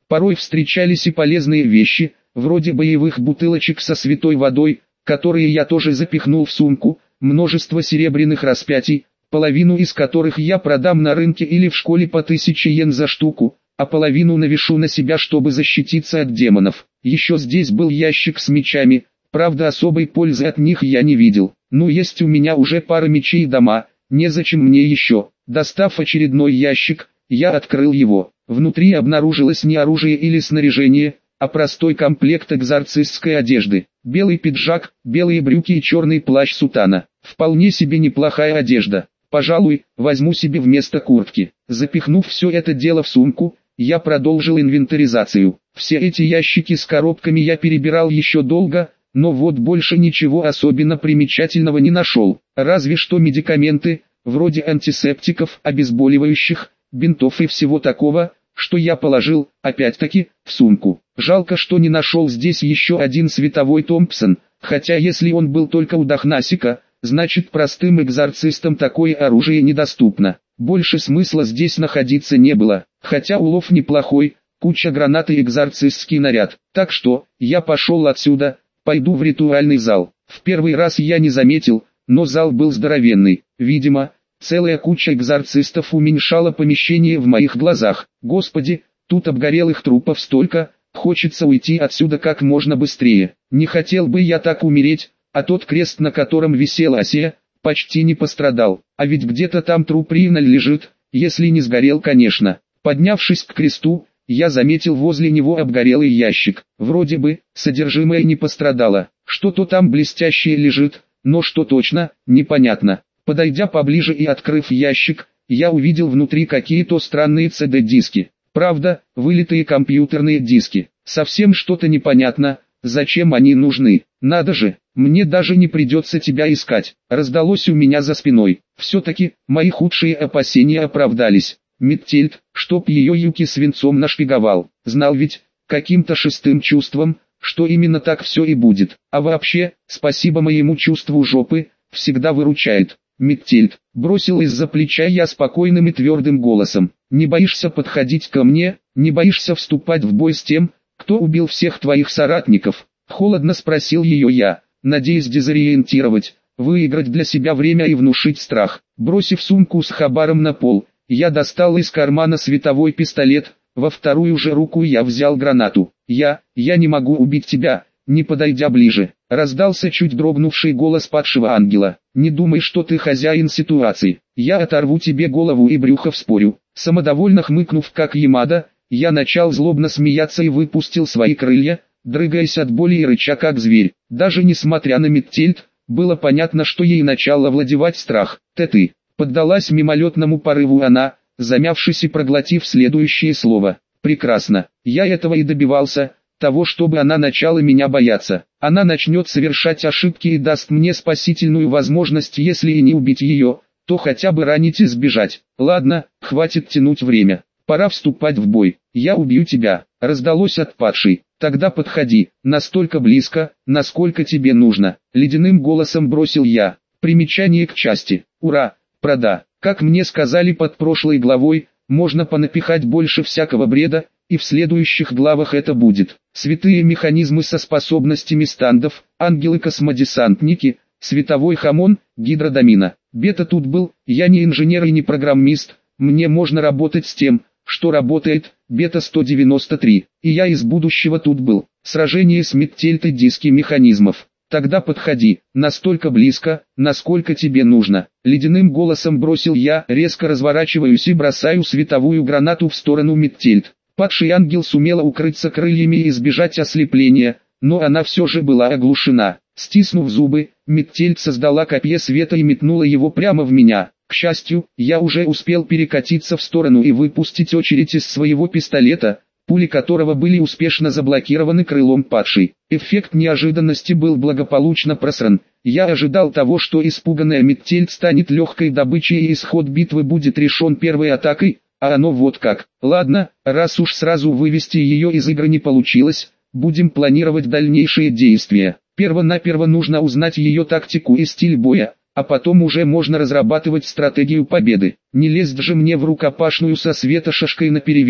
A: Порой встречались и полезные вещи, вроде боевых бутылочек со святой водой, которые я тоже запихнул в сумку, множество серебряных распятий, половину из которых я продам на рынке или в школе по тысяче йен за штуку, а половину навешу на себя, чтобы защититься от демонов. Еще здесь был ящик с мечами, правда особой пользы от них я не видел. Ну есть у меня уже пара мечей дома, незачем мне еще. Достав очередной ящик, я открыл его. Внутри обнаружилось не оружие или снаряжение, а простой комплект экзорцистской одежды. Белый пиджак, белые брюки и черный плащ-сутана. Вполне себе неплохая одежда. Пожалуй, возьму себе вместо куртки. Запихнув все это дело в сумку, я продолжил инвентаризацию. Все эти ящики с коробками я перебирал еще долго, но вот больше ничего особенно примечательного не нашел. Разве что медикаменты, вроде антисептиков, обезболивающих, бинтов и всего такого, что я положил, опять-таки, в сумку. Жалко, что не нашел здесь еще один световой Томпсон, хотя если он был только у Дахнасика, значит простым экзорцистам такое оружие недоступно. Больше смысла здесь находиться не было, хотя улов неплохой, куча гранат и экзорцистский наряд. Так что, я пошел отсюда, пойду в ритуальный зал. В первый раз я не заметил, но зал был здоровенный. Видимо, целая куча экзорцистов уменьшала помещение в моих глазах. Господи, тут обгорелых трупов столько, хочется уйти отсюда как можно быстрее. Не хотел бы я так умереть, а тот крест, на котором висела Асия, почти не пострадал. А ведь где-то там труп Риина лежит, если не сгорел, конечно. Поднявшись к кресту, я заметил возле него обгорелый ящик. Вроде бы, содержимое не пострадало. Что-то там блестящее лежит, но что точно, непонятно. Подойдя поближе и открыв ящик, я увидел внутри какие-то странные си ди-диски. Правда, вылитые компьютерные диски. Совсем что-то непонятно, зачем они нужны. Надо же, мне даже не придется тебя искать. Раздалось у меня за спиной. Все-таки, мои худшие опасения оправдались. Миттельд, чтоб ее Юки свинцом нашпиговал. Знал ведь, каким-то шестым чувством, что именно так все и будет. А вообще, спасибо моему чувству жопы, всегда выручает. Миттельд, бросил из-за плеча я спокойным и твердым голосом. Не боишься подходить ко мне, не боишься вступать в бой с тем, кто убил всех твоих соратников? Холодно спросил ее я, надеясь дезориентировать, выиграть для себя время и внушить страх. Бросив сумку с хабаром на пол, я достал из кармана световой пистолет, во вторую же руку я взял гранату. «Я, я не могу убить тебя, не подойдя ближе», — раздался чуть дрогнувший голос падшего ангела. «Не думай, что ты хозяин ситуации, я оторву тебе голову и брюхо вспорю». Самодовольно хмыкнув как Ямада, я начал злобно смеяться и выпустил свои крылья, дрыгаясь от боли и рыча как зверь. Даже несмотря на Миттельд, было понятно, что ей начал овладевать страх. «Ты ты», — поддалась мимолетному порыву она, замявшись и проглотив следующее слово. «Прекрасно, я этого и добивался, того, чтобы она начала меня бояться. Она начнет совершать ошибки и даст мне спасительную возможность, если и не убить ее, то хотя бы ранить и сбежать. Ладно, хватит тянуть время. Пора вступать в бой. Я убью тебя», — раздалось от падшей. «Тогда подходи, настолько близко, насколько тебе нужно», — ледяным голосом бросил я. Примечание к части. Ура, прода. Как мне сказали под прошлой главой, можно понапихать больше всякого бреда, и в следующих главах это будет. Святые механизмы со способностями стандов, ангелы-космодесантники, световой хамон, гидродомина. Бета тут был, я не инженер и не программист, мне можно работать с тем, что работает, бета сто девяносто три, и я из будущего тут был. Сражение с Миттельд и диски механизмов. «Тогда подходи, настолько близко, насколько тебе нужно», — ледяным голосом бросил я, резко разворачиваюсь и бросаю световую гранату в сторону Миттельд. Падший ангел сумела укрыться крыльями и избежать ослепления, но она все же была оглушена. Стиснув зубы, Миттельд создала копье света и метнула его прямо в меня. К счастью, я уже успел перекатиться в сторону и выпустить очередь из своего пистолета, пули которого были успешно заблокированы крылом падшей. Эффект неожиданности был благополучно просран. Я ожидал того, что испуганная Миттельд станет легкой добычей и исход битвы будет решен первой атакой, а оно вот как. Ладно, раз уж сразу вывести ее из игры не получилось, будем планировать дальнейшие действия. Перво-наперво нужно узнать ее тактику и стиль боя, а потом уже можно разрабатывать стратегию победы. Не лезть же мне в рукопашную со светошашкой наперевес.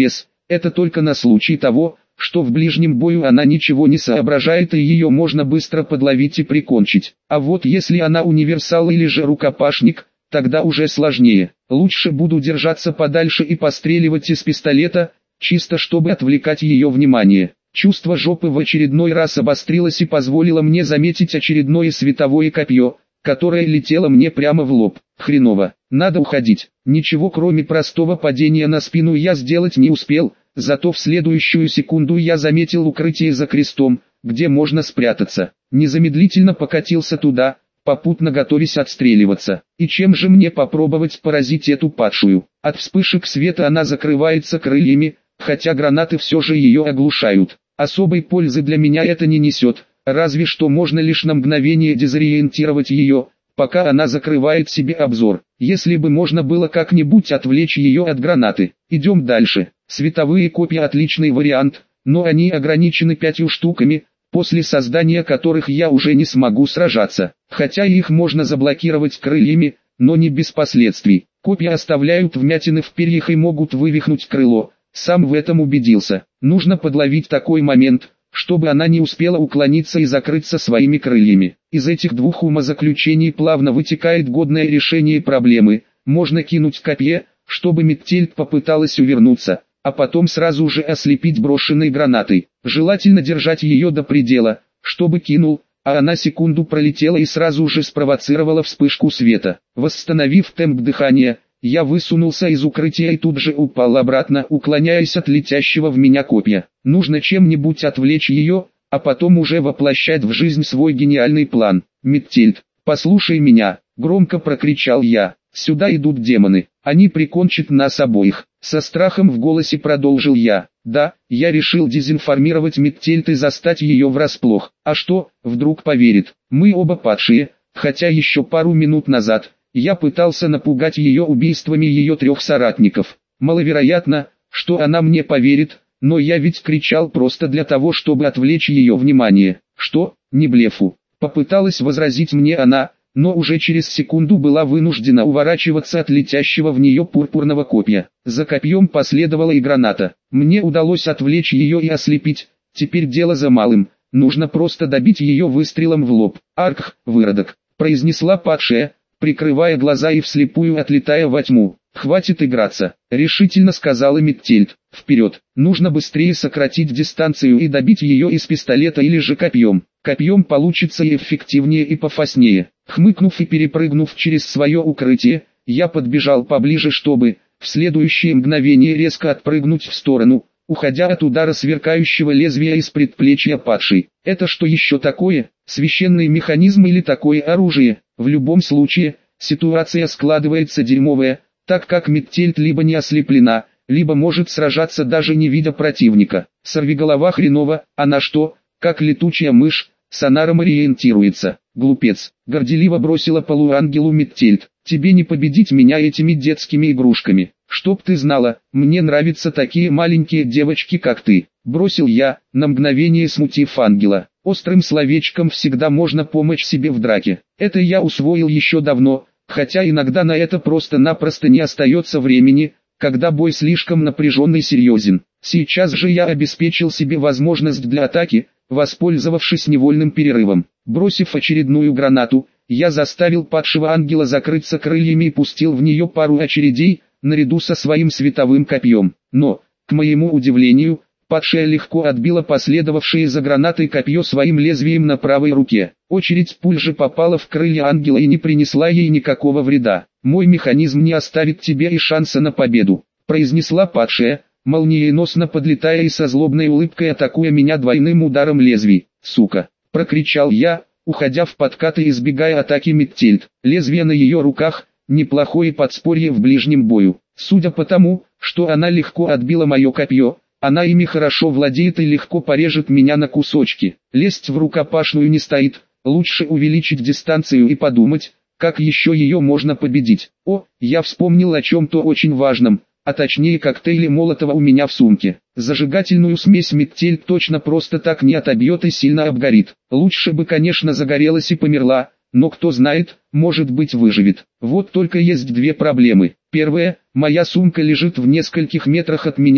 A: это только на случай того, что в ближнем бою она ничего не соображает и ее можно быстро подловить и прикончить. А вот если она универсал или же рукопашник, тогда уже сложнее. Лучше буду держаться подальше и постреливать из пистолета, чисто чтобы отвлекать ее внимание. Чувство жопы в очередной раз обострилось и позволило мне заметить очередное световое копье, которое летело мне прямо в лоб. Хреново, надо уходить. Ничего кроме простого падения на спину я сделать не успел, зато в следующую секунду я заметил укрытие за крестом, где можно спрятаться. Незамедлительно покатился туда, попутно готовясь отстреливаться. И чем же мне попробовать поразить эту падшую? От вспышек света она закрывается крыльями, хотя гранаты все же ее оглушают. Особой пользы для меня это не несет, разве что можно лишь на мгновение дезориентировать ее, пока она закрывает себе обзор. Если бы можно было как-нибудь отвлечь ее от гранаты. Идем дальше. Световые копья отличный вариант, но они ограничены пятью штуками, после создания которых я уже не смогу сражаться. Хотя их можно заблокировать крыльями, но не без последствий. Копья оставляют вмятины в перьях и могут вывихнуть крыло. Сам в этом убедился. Нужно подловить такой момент, чтобы она не успела уклониться и закрыться своими крыльями. Из этих двух умозаключений плавно вытекает годное решение проблемы. Можно кинуть копье, чтобы Миттельд попыталась увернуться, а потом сразу же ослепить брошенной гранатой. Желательно держать ее до предела, чтобы кинул, а она секунду пролетела и сразу же спровоцировала вспышку света. Восстановив темп дыхания, я высунулся из укрытия и тут же упал обратно, уклоняясь от летящего в меня копья. Нужно чем-нибудь отвлечь ее, а потом уже воплощать в жизнь свой гениальный план. «Миттельд, послушай меня!» — громко прокричал я. «Сюда идут демоны, они прикончат нас обоих». Со страхом в голосе продолжил я. Да, я решил дезинформировать Миттельд и застать ее врасплох. А что, вдруг поверит? Мы оба падшие, хотя еще пару минут назад я пытался напугать ее убийствами ее трех соратников. Маловероятно, что она мне поверит, но я ведь кричал просто для того, чтобы отвлечь ее внимание. Что, не блефу? Попыталась возразить мне она, но уже через секунду была вынуждена уворачиваться от летящего в нее пурпурного копья. За копьем последовала и граната. Мне удалось отвлечь ее и ослепить, теперь дело за малым, нужно просто добить ее выстрелом в лоб. «Аркх, выродок», — произнесла падшая, прикрывая глаза и вслепую отлетая во тьму. «Хватит играться», — решительно сказала Миттельд. «Вперед, нужно быстрее сократить дистанцию и добить ее из пистолета или же копьем. Копьем получится и эффективнее и пофаснее». Хмыкнув и перепрыгнув через свое укрытие, я подбежал поближе, чтобы, в следующее мгновение резко отпрыгнуть в сторону, уходя от удара сверкающего лезвия из предплечья падшей. Это что еще такое? Священный механизм или такое оружие? В любом случае, ситуация складывается дерьмовая, так как Миттельд либо не ослеплена, либо может сражаться даже не видя противника. Сорвиголова хренова, она что, как летучая мышь, сонаром ориентируется. Глупец, горделиво бросила полуангелу Миттельд. Тебе не победить меня этими детскими игрушками. Чтоб ты знала, мне нравятся такие маленькие девочки, как ты. Бросил я, на мгновение смутив ангела. Острым словечком всегда можно помочь себе в драке. Это я усвоил еще давно, хотя иногда на это просто-напросто не остается времени, когда бой слишком напряженный и серьезен. Сейчас же я обеспечил себе возможность для атаки, воспользовавшись невольным перерывом. Бросив очередную гранату, я заставил падшего ангела закрыться крыльями и пустил в нее пару очередей, наряду со своим световым копьем. Но, к моему удивлению, падшая легко отбила последовавшее за гранатой копье своим лезвием на правой руке. Очередь пуль же попала в крылья ангела и не принесла ей никакого вреда. «Мой механизм не оставит тебе и шанса на победу», — произнесла падшая, молниеносно подлетая и со злобной улыбкой атакуя меня двойным ударом лезвий. «Сука!» — прокричал я, уходя в подкат и избегая атаки Миттельд. Лезвие на ее руках — неплохое подспорье в ближнем бою. Судя по тому, что она легко отбила мое копье, она ими хорошо владеет и легко порежет меня на кусочки. Лезть в рукопашную не стоит, лучше увеличить дистанцию и подумать, как еще ее можно победить. О, я вспомнил о чем-то очень важном, а точнее коктейли Молотова у меня в сумке. Зажигательную смесь Миттельд точно просто так не отобьет и сильно обгорит. Лучше бы, конечно, загорелась и померла, но кто знает, может быть выживет. Вот только есть две проблемы. Первая, моя сумка лежит в нескольких метрах от меня,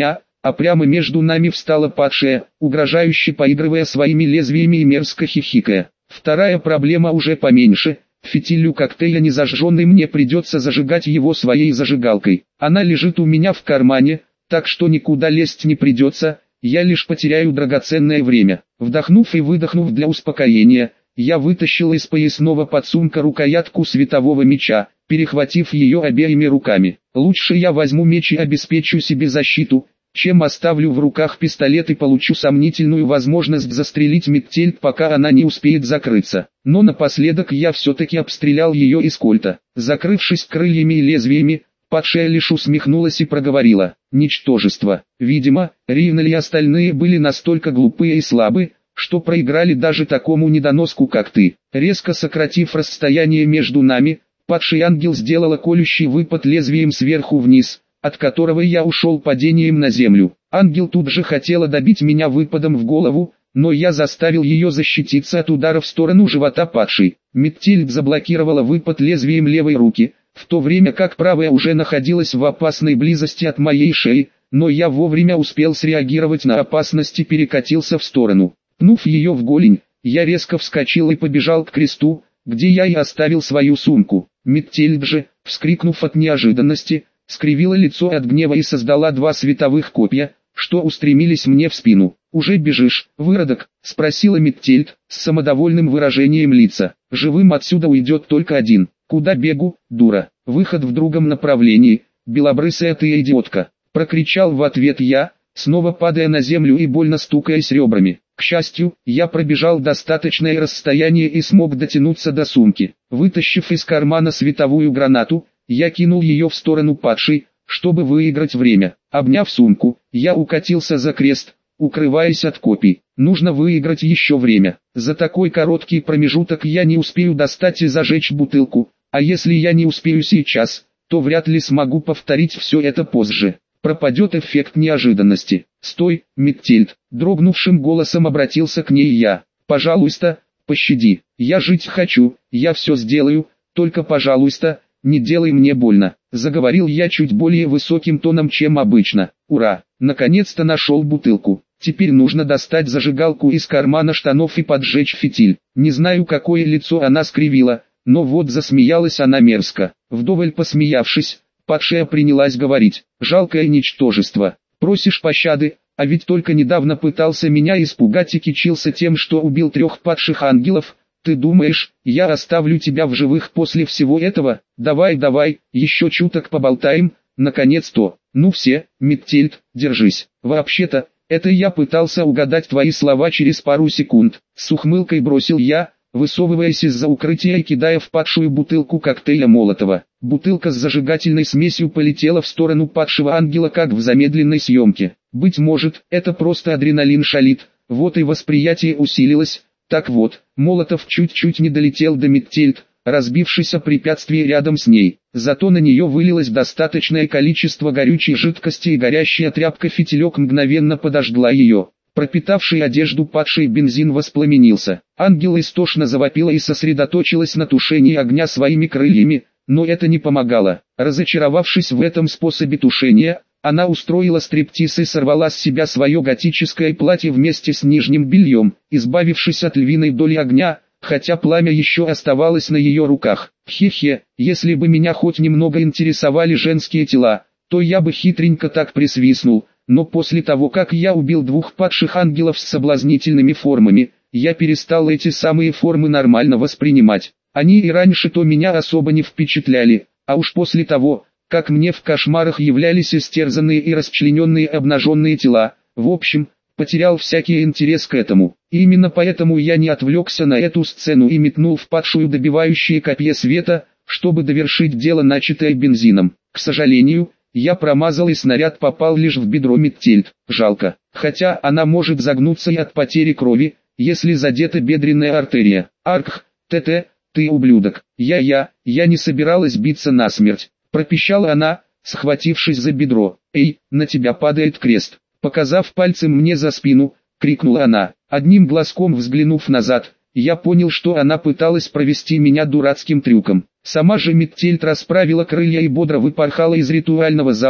A: а прямо между нами встала падшая, угрожающе поигрывая своими лезвиями и мерзко хихикая. Вторая проблема уже поменьше. Фитилю коктейля незажженный мне придется зажигать его своей зажигалкой. Она лежит у меня в кармане, так что никуда лезть не придется, я лишь потеряю драгоценное время. Вдохнув и выдохнув для успокоения, я вытащил из поясного подсумка рукоятку светового меча, перехватив ее обеими руками. Лучше я возьму меч и обеспечу себе защиту, чем оставлю в руках пистолет и получу сомнительную возможность застрелить Миттельд, пока она не успеет закрыться. Но напоследок я все-таки обстрелял ее из кольта. Закрывшись крыльями и лезвиями, падшая лишь усмехнулась и проговорила: «Ничтожество». Видимо, Ривнель и остальные были настолько глупые и слабы, что проиграли даже такому недоноску, как ты. Резко сократив расстояние между нами, падший ангел сделала колющий выпад лезвием сверху вниз, от которого я ушел падением на землю. Ангел тут же хотела добить меня выпадом в голову, но я заставил ее защититься от удара в сторону живота падшей. Миттельд заблокировала выпад лезвием левой руки, в то время как правая уже находилась в опасной близости от моей шеи, но я вовремя успел среагировать на опасность и перекатился в сторону. Пнув ее в голень, я резко вскочил и побежал к кресту, где я и оставил свою сумку. Миттельд же, вскрикнув от неожиданности, скривила лицо от гнева и создала два световых копья, что устремились мне в спину. «Уже бежишь, выродок?» — спросила Миттельд, с самодовольным выражением лица. «Живым отсюда уйдет только один». «Куда бегу, дура? Выход в другом направлении, белобрысая ты идиотка!» — прокричал в ответ я, снова падая на землю и больно стукаясь ребрами. К счастью, я пробежал достаточное расстояние и смог дотянуться до сумки. Вытащив из кармана световую гранату, я кинул ее в сторону падшей, чтобы выиграть время. Обняв сумку, я укатился за крест, укрываясь от копий. Нужно выиграть еще время. За такой короткий промежуток я не успею достать и зажечь бутылку, а если я не успею сейчас, то вряд ли смогу повторить все это позже. Пропадет эффект неожиданности. «Стой, Миттельд!» — дрогнувшим голосом обратился к ней я. «Пожалуйста, пощади. Я жить хочу, я все сделаю, только пожалуйста, не делай мне больно», — заговорил я чуть более высоким тоном, чем обычно. «Ура! Наконец-то нашел бутылку. Теперь нужно достать зажигалку из кармана штанов и поджечь фитиль». Не знаю, какое лицо она скривила, но вот засмеялась она мерзко. Вдоволь посмеявшись, падшая принялась говорить: «Жалкое ничтожество. Просишь пощады, а ведь только недавно пытался меня испугать и кичился тем, что убил трех падших ангелов. Ты думаешь, я оставлю тебя в живых после всего этого? Давай, давай, еще чуток поболтаем, наконец-то. Ну все, Миттельд, держись. Вообще-то, это я пытался угадать твои слова через пару секунд». С ухмылкой бросил я, высовываясь из-за укрытия и кидая в падшую бутылку коктейля Молотова. Бутылка с зажигательной смесью полетела в сторону падшего ангела, как в замедленной съемке. Быть может, это просто адреналин шалит, вот и восприятие усилилось. Так вот, Молотов чуть-чуть не долетел до Миттельд, разбившись о препятствие рядом с ней. Зато на нее вылилось достаточное количество горючей жидкости, и горящая тряпка-фитилек мгновенно подожгла ее. Пропитавший одежду падший бензин воспламенился. Ангел истошно завопила и сосредоточилась на тушении огня своими крыльями, но это не помогало. Разочаровавшись в этом способе тушения, она устроила стриптиз и сорвала с себя свое готическое платье вместе с нижним бельем, избавившись от львиной доли огня, хотя пламя еще оставалось на ее руках. Хе-хе, если бы меня хоть немного интересовали женские тела, то я бы хитренько так присвистнул. Но после того, как я убил двух падших ангелов с соблазнительными формами, я перестал эти самые формы нормально воспринимать. Они и раньше-то меня особо не впечатляли, а уж после того, как мне в кошмарах являлись истерзанные и расчлененные обнаженные тела, в общем, потерял всякий интерес к этому. И именно поэтому я не отвлекся на эту сцену и метнул в падшую добивающее копье света, чтобы довершить дело, начатое бензином. К сожалению, я промазал, и снаряд попал лишь в бедро Миттельд. Жалко, хотя она может загнуться и от потери крови, если задета бедренная артерия. Аркх, ТТ, ты ублюдок. Я-я, я не собиралась биться насмерть, пропищала она, схватившись за бедро. Эй, на тебя падает крест. Показав пальцем мне за спину, крикнула она. Одним глазком взглянув назад, я понял, что она пыталась провести меня дурацким трюком. Сама же Миттельд расправила крылья и бодро выпорхала из ритуального зала,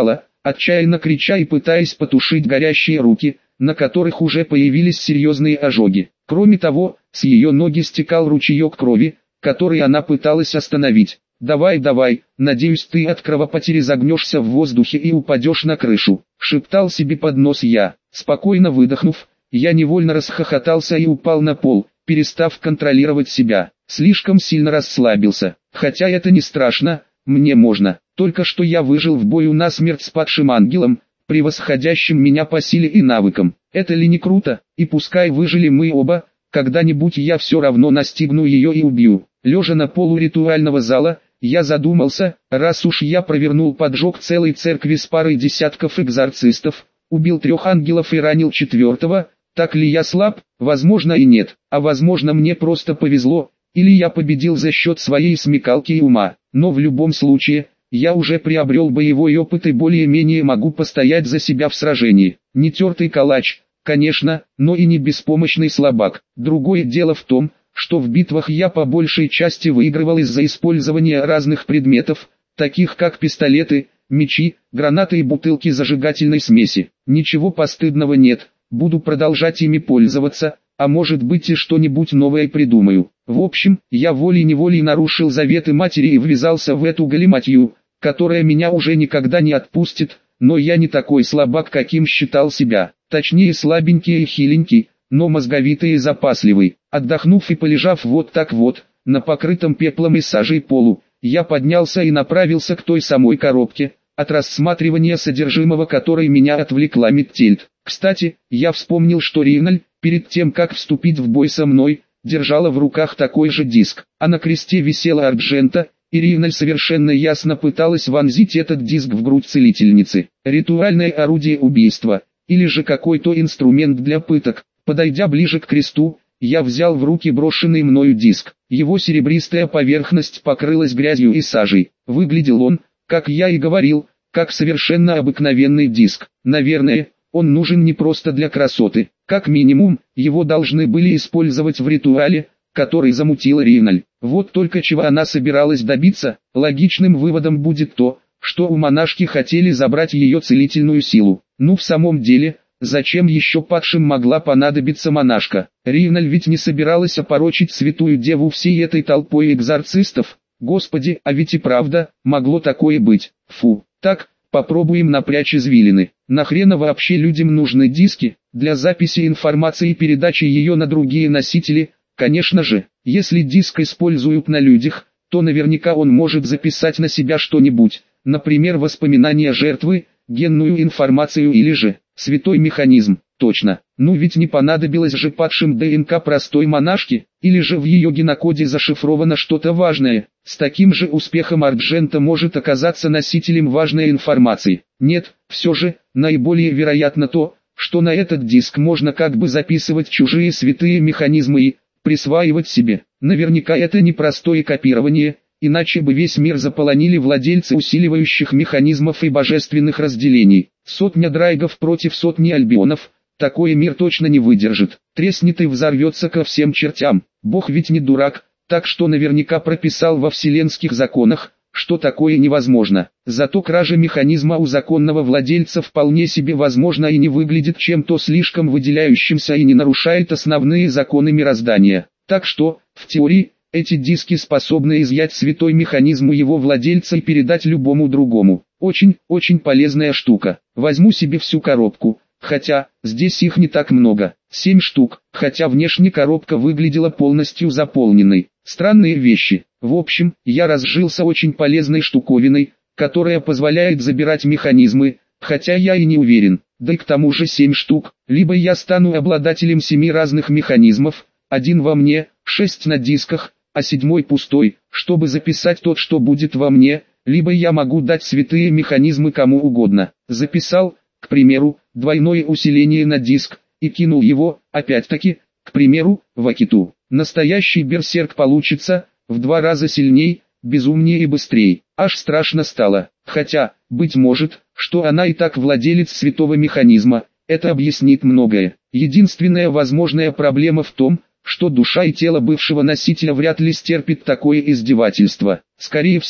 A: отчаянно крича и пытаясь потушить горящие руки, на которых уже появились серьезные ожоги. Кроме того, с ее ноги стекал ручеек крови, который она пыталась остановить. «Давай, давай, надеюсь, ты от кровопотери загнешься в воздухе и упадешь на крышу», — шептал себе под нос я. Спокойно выдохнув, я невольно расхохотался и упал на пол, перестав контролировать себя. Слишком сильно расслабился. Хотя это не страшно, мне можно. Только что я выжил в бою насмерть с падшим ангелом, превосходящим меня по силе и навыкам. Это ли не круто? И пускай выжили мы оба, когда-нибудь я все равно настигну ее и убью. Лежа на полу ритуального зала, я задумался, раз уж я провернул поджог целой церкви с парой десятков экзорцистов, убил трех ангелов и ранил четвертого, так ли я слаб? Возможно и нет, а возможно мне просто повезло, или я победил за счет своей смекалки и ума. Но в любом случае, я уже приобрел боевой опыт и более-менее могу постоять за себя в сражении. Не тертый калач, конечно, но и не беспомощный слабак. Другое дело в том, что в битвах я по большей части выигрывал из-за использования разных предметов, таких как пистолеты, мечи, гранаты и бутылки зажигательной смеси. Ничего постыдного нет, буду продолжать ими пользоваться, а может быть и что-нибудь новое придумаю. В общем, я волей-неволей нарушил заветы матери и ввязался в эту галиматью, которая меня уже никогда не отпустит, но я не такой слабак, каким считал себя. Точнее слабенький и хиленький, но мозговитый и запасливый. Отдохнув и полежав вот так вот, на покрытом пеплом и сажей полу, я поднялся и направился к той самой коробке, от рассматривания содержимого которой меня отвлекла Меттельд. Кстати, я вспомнил, что Ривналь, перед тем как вступить в бой со мной, держала в руках такой же диск, а на кресте висела Арджента, и Ривналь совершенно ясно пыталась вонзить этот диск в грудь целительницы. Ритуальное орудие убийства, или же какой-то инструмент для пыток. Подойдя ближе к кресту, я взял в руки брошенный мною диск. Его серебристая поверхность покрылась грязью и сажей. Выглядел он, как я и говорил, как совершенно обыкновенный диск. Наверное, он нужен не просто для красоты. Как минимум, его должны были использовать в ритуале, который замутила Ривналь. Вот только чего она собиралась добиться. Логичным выводом будет то, что у монашки хотели забрать ее целительную силу. Ну в самом деле, зачем еще падшим могла понадобиться монашка? Ривналь ведь не собиралась опорочить святую деву всей этой толпой экзорцистов. Господи, а ведь и правда, могло такое быть. Фу. Так, попробуем напрячь извилины. Нахрена вообще людям нужны диски? Для записи информации и передачи ее на другие носители? Конечно же, если диск используют на людях, то наверняка он может записать на себя что-нибудь. Например, воспоминания жертвы, генную информацию или же святой механизм. Точно, ну ведь не понадобилось же падшим ДНК простой монашки, или же в ее генокоде зашифровано что-то важное. С таким же успехом Арджента может оказаться носителем важной информации. Нет, все же, наиболее вероятно то, что на этот диск можно как бы записывать чужие святые механизмы и присваивать себе. Наверняка это не простое копирование, иначе бы весь мир заполонили владельцы усиливающих механизмов и божественных разделений. Сотня драйгов против сотни альбионов, такой мир точно не выдержит, треснет и взорвется ко всем чертям. Бог ведь не дурак, так что наверняка прописал во вселенских законах, что такое невозможно. Зато кража механизма у законного владельца вполне себе возможна и не выглядит чем-то слишком выделяющимся и не нарушает основные законы мироздания. Так что, в теории, эти диски способны изъять святой механизм у его владельца и передать любому другому. Очень, очень полезная штука. Возьму себе всю коробку, хотя, здесь их не так много. Семь штук, хотя внешне коробка выглядела полностью заполненной. Странные вещи. В общем, я разжился очень полезной штуковиной, которая позволяет забирать механизмы, хотя я и не уверен. Да и к тому же семь штук. Либо я стану обладателем семи разных механизмов, один во мне, шесть на дисках, а седьмой пустой, чтобы записать тот, что будет во мне, либо я могу дать святые механизмы кому угодно. Записал, к примеру, двойное усиление на диск, и кинул его, опять-таки, к примеру, в Акиту. Настоящий берсерк получится, в два раза сильней, безумнее и быстрее. Аж страшно стало. Хотя, быть может, что она и так владелец святого механизма, это объяснит многое. Единственная возможная проблема в том, что душа и тело бывшего носителя вряд ли стерпит такое издевательство. Скорее всего,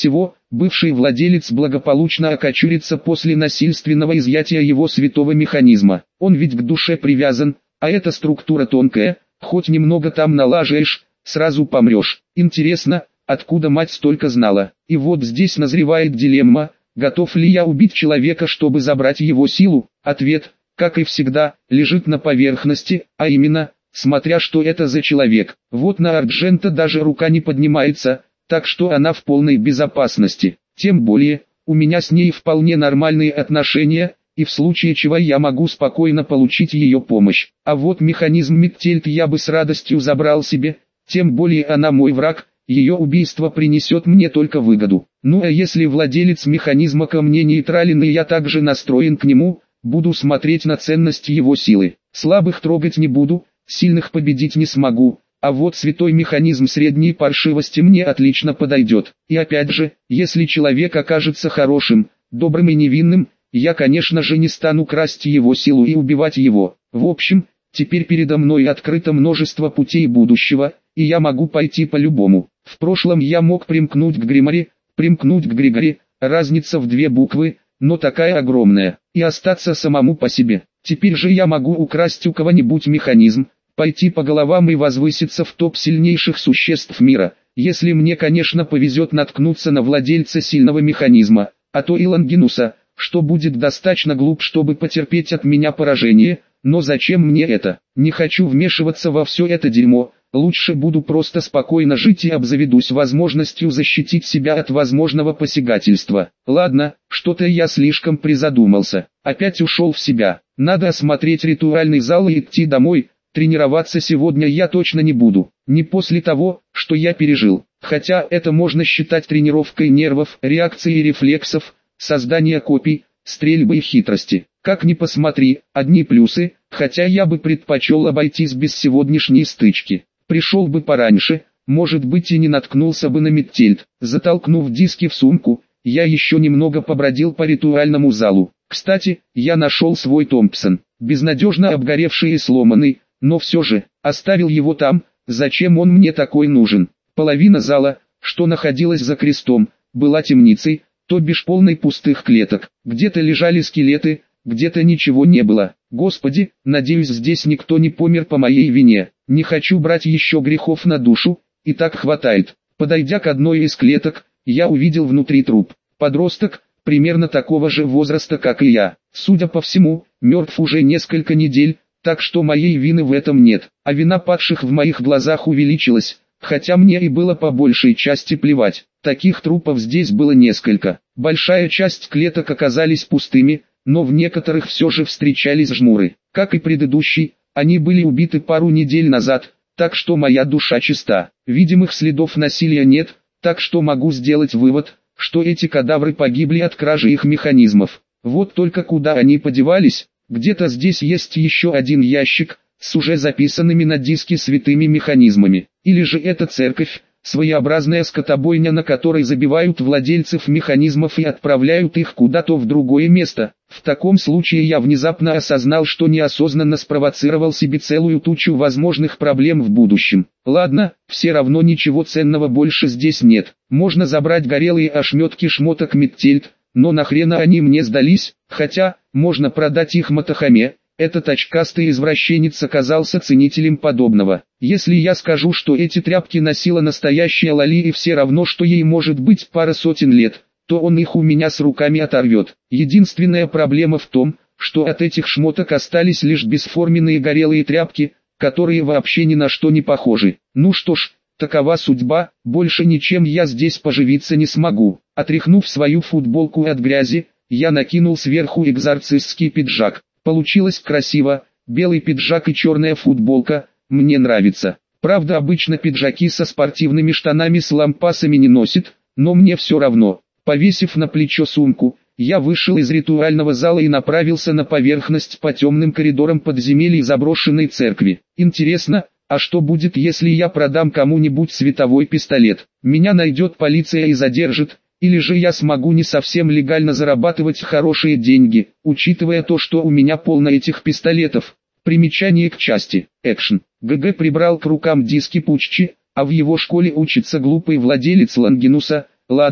A: бывший владелец благополучно окочурится после насильственного изъятия его святого механизма. Он ведь к душе привязан, а эта структура тонкая, хоть немного там налажаешь, сразу помрешь. Интересно, откуда мать столько знала? И вот здесь назревает дилемма, готов ли я убить человека, чтобы забрать его силу? Ответ, как и всегда, лежит на поверхности, а именно, смотря что это за человек. Вот на Арджента даже рука не поднимается, так что она в полной безопасности. Тем более, у меня с ней вполне нормальные отношения, и в случае чего я могу спокойно получить ее помощь. А вот механизм Миктельт я бы с радостью забрал себе, тем более она мой враг, ее убийство принесет мне только выгоду. Ну а если владелец механизма ко мне нейтрален и я также настроен к нему, буду смотреть на ценность его силы. Слабых трогать не буду, сильных победить не смогу. А вот святой механизм средней паршивости мне отлично подойдет. И опять же, если человек окажется хорошим, добрым и невинным, я конечно же не стану красть его силу и убивать его. В общем, теперь передо мной открыто множество путей будущего, и я могу пойти по-любому. В прошлом я мог примкнуть к Гримари, примкнуть к Григори, разница в две буквы, но такая огромная, и остаться самому по себе. Теперь же я могу украсть у кого-нибудь механизм, пойти по головам и возвыситься в топ сильнейших существ мира, если мне конечно повезет наткнуться на владельца сильного механизма, а то и Лонгинуса, что будет достаточно глуп, чтобы потерпеть от меня поражение, но зачем мне это? Не хочу вмешиваться во все это дерьмо, лучше буду просто спокойно жить и обзаведусь возможностью защитить себя от возможного посягательства. Ладно, что-то я слишком призадумался, опять ушел в себя, надо осмотреть ритуальный зал и идти домой. Тренироваться сегодня я точно не буду, не после того, что я пережил, хотя это можно считать тренировкой нервов, реакций и рефлексов, создания копий, стрельбы и хитрости. Как ни посмотри, одни плюсы, хотя я бы предпочел обойтись без сегодняшней стычки. Пришел бы пораньше, может быть и не наткнулся бы на Миктельт. Затолкнув диски в сумку, я еще немного побродил по ритуальному залу. Кстати, я нашел свой Томпсон, безнадежно обгоревший и сломанный, но все же, оставил его там, зачем он мне такой нужен. Половина зала, что находилась за крестом, была темницей, то бишь полной пустых клеток. Где-то лежали скелеты, где-то ничего не было. Господи, надеюсь здесь никто не помер по моей вине. Не хочу брать еще грехов на душу, и так хватает. Подойдя к одной из клеток, я увидел внутри труп. Подросток, примерно такого же возраста как и я. Судя по всему, мертв уже несколько недель, так что моей вины в этом нет. А вина падших в моих глазах увеличилась, хотя мне и было по большей части плевать. Таких трупов здесь было несколько. Большая часть клеток оказались пустыми, но в некоторых все же встречались жмуры. Как и предыдущий, они были убиты пару недель назад, так что моя душа чиста. Видимых следов насилия нет, так что могу сделать вывод, что эти кадавры погибли от кражи их механизмов. Вот только куда они подевались? Где-то здесь есть еще один ящик, с уже записанными на диске святыми механизмами. Или же это церковь, своеобразная скотобойня, на которой забивают владельцев механизмов и отправляют их куда-то в другое место. В таком случае я внезапно осознал, что неосознанно спровоцировал себе целую тучу возможных проблем в будущем. Ладно, все равно ничего ценного больше здесь нет. Можно забрать горелые ошметки шмоток Миктельт, но нахрена они мне сдались, хотя, можно продать их Матахаме. Этот очкастый извращенец оказался ценителем подобного. Если я скажу, что эти тряпки носила настоящая Лали и все равно, что ей может быть пара сотен лет, то он их у меня с руками оторвет. Единственная проблема в том, что от этих шмоток остались лишь бесформенные горелые тряпки, которые вообще ни на что не похожи. Ну что ж, такова судьба, больше ничем я здесь поживиться не смогу. Отряхнув свою футболку от грязи, я накинул сверху экзорцистский пиджак. Получилось красиво, белый пиджак и черная футболка, мне нравится. Правда, обычно пиджаки со спортивными штанами с лампасами не носит, но мне все равно. Повесив на плечо сумку, я вышел из ритуального зала и направился на поверхность по темным коридорам подземелий заброшенной церкви. Интересно, а что будет, если я продам кому-нибудь световой пистолет? Меня найдет полиция и задержит. Или же я смогу не совсем легально зарабатывать хорошие деньги, учитывая то, что у меня полно этих пистолетов. Примечание к части. Экшен. ГГ прибрал к рукам диски Пуччи, а в его школе учится глупый владелец Лонгинуса. Ладно,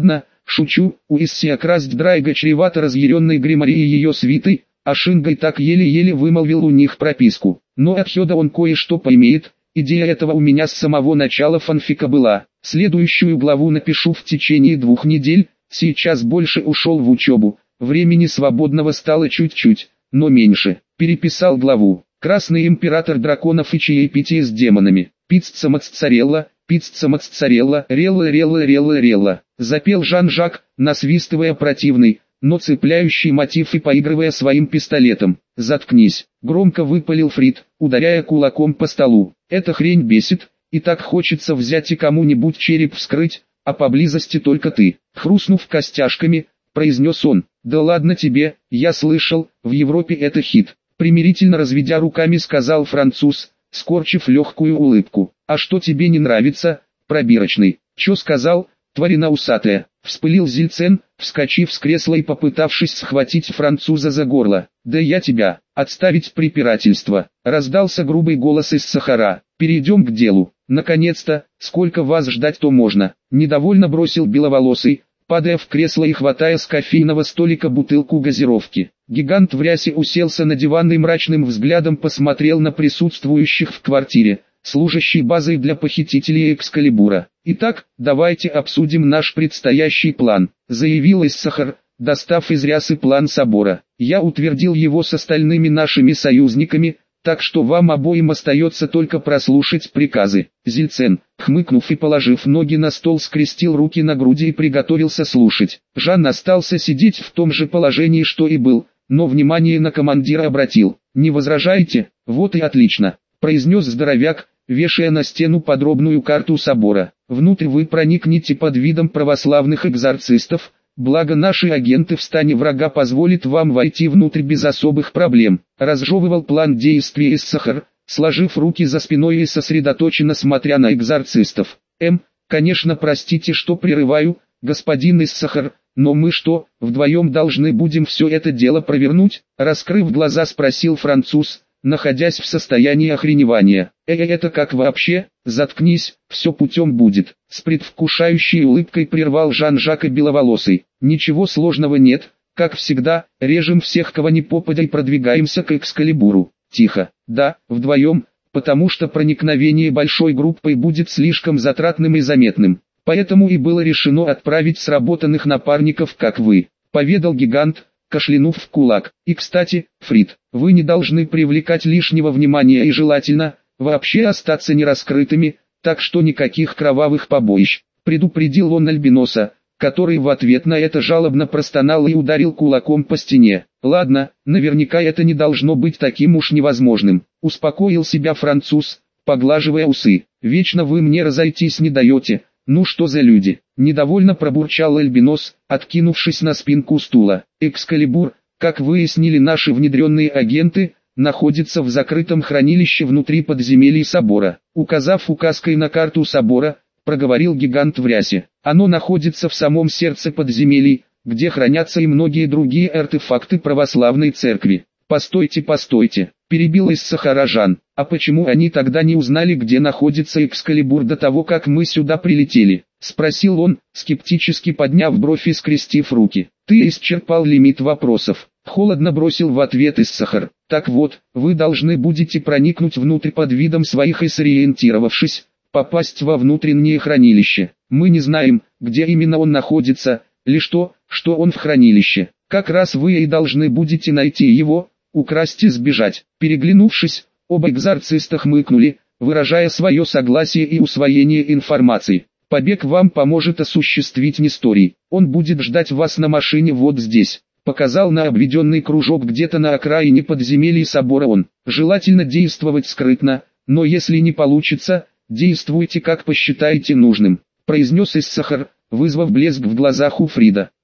A: Шучу, у Иссиакрасть Драйга чревато разъяренной Гримари и ее свитой, а Шингай так еле-еле вымолвил у них прописку. Но от Хёда он кое-что поимеет, идея этого у меня с самого начала фанфика была. Следующую главу напишу в течение двух недель, сейчас больше ушел в учебу, времени свободного стало чуть-чуть, но меньше. Переписал главу. Красный император драконов и чаепитие с демонами. Пицца моцарелла, пицца моцарелла, релла релла релла релла. Запел Жан-Жак, насвистывая противный, но цепляющий мотив и поигрывая своим пистолетом. «Заткнись», — громко выпалил Фрид, ударяя кулаком по столу. «Эта хрень бесит, и так хочется взять и кому-нибудь череп вскрыть, а поблизости только ты». Хрустнув костяшками, произнес он. «Да ладно тебе, я слышал, в Европе это хит». Примирительно разведя руками сказал француз, скорчив легкую улыбку. «А что тебе не нравится, пробирочный?» «Чё сказал, тварина усатая?» Вспылил Зильцен, вскочив с кресла и попытавшись схватить француза за горло. «Да я тебя, отставить препирательство!» Раздался грубый голос из Сахара. «Перейдем к делу. Наконец-то, сколько вас ждать то можно?» Недовольно бросил беловолосый, падая в кресло и хватая с кофейного столика бутылку газировки. Гигант в рясе уселся на диван и мрачным взглядом посмотрел на присутствующих в квартире, служащей базой для похитителей Экскалибура. «Итак, давайте обсудим наш предстоящий план», — заявил Иссахар, достав из рясы план собора. «Я утвердил его с остальными нашими союзниками, так что вам обоим остается только прослушать приказы». Зильцен, хмыкнув и положив ноги на стол, скрестил руки на груди и приготовился слушать. Жан остался сидеть в том же положении, что и был, но внимание на командира обратил. «Не возражаете? Вот и отлично», — произнес здоровяк, вешая на стену подробную карту собора. «Внутрь вы проникнете под видом православных экзорцистов, благо наши агенты в стане врага позволят вам войти внутрь без особых проблем». Разжевывал план действий Иссахар, сложив руки за спиной и сосредоточенно смотря на экзорцистов. «Эм, конечно, простите, что прерываю, господин Иссахар, но мы что, вдвоем должны будем все это дело провернуть?» Раскрыв глаза, спросил француз, находясь в состоянии охреневания. «Э, это как вообще? Заткнись, все путем будет». С предвкушающей улыбкой прервал Жан-Жак и Беловолосый. «Ничего сложного нет, как всегда, режем всех, кого не попадя, и продвигаемся к Экскалибуру». Тихо. «Да, вдвоем, потому что проникновение большой группой будет слишком затратным и заметным. Поэтому и было решено отправить сработанных напарников, как вы», — поведал гигант, кашлянув в кулак. «И кстати, Фрид, вы не должны привлекать лишнего внимания и желательно, вообще остаться нераскрытыми, так что никаких кровавых побоищ», — предупредил он Альбиноса, который в ответ на это жалобно простонал и ударил кулаком по стене. «Ладно, наверняка это не должно быть таким уж невозможным», — успокоил себя француз, поглаживая усы. «Вечно вы мне разойтись не даете. Ну что за люди?» — недовольно пробурчал Альбинос, откинувшись на спинку стула. «Экскалибур, как выяснили наши внедренные агенты, находится в закрытом хранилище внутри подземелий собора». Указав указкой на карту собора, проговорил гигант в рясе. «Оно находится в самом сердце подземелий, где хранятся и многие другие артефакты православной церкви». «Постойте, постойте», — перебил Иссахара Жан. «А почему они тогда не узнали, где находится Экскалибур до того, как мы сюда прилетели?» — спросил он, скептически подняв бровь и скрестив руки. «Ты исчерпал лимит вопросов», — холодно бросил в ответ Иссахар. «Так вот, вы должны будете проникнуть внутрь под видом своих и, сориентировавшись, попасть во внутреннее хранилище. Мы не знаем, где именно он находится, лишь то, что он в хранилище. Как раз вы и должны будете найти его, украсть и сбежать». Переглянувшись, оба экзорциста хмыкнули, выражая свое согласие и усвоение информации. «Побег вам поможет осуществить Несторий. Он будет ждать вас на машине вот здесь», — показал на обведенный кружок где-то на окраине подземелий собора он. «Желательно действовать скрытно, но если не получится, действуйте как посчитаете нужным», — произнес Иссахар, вызвав блеск в глазах у Фрида.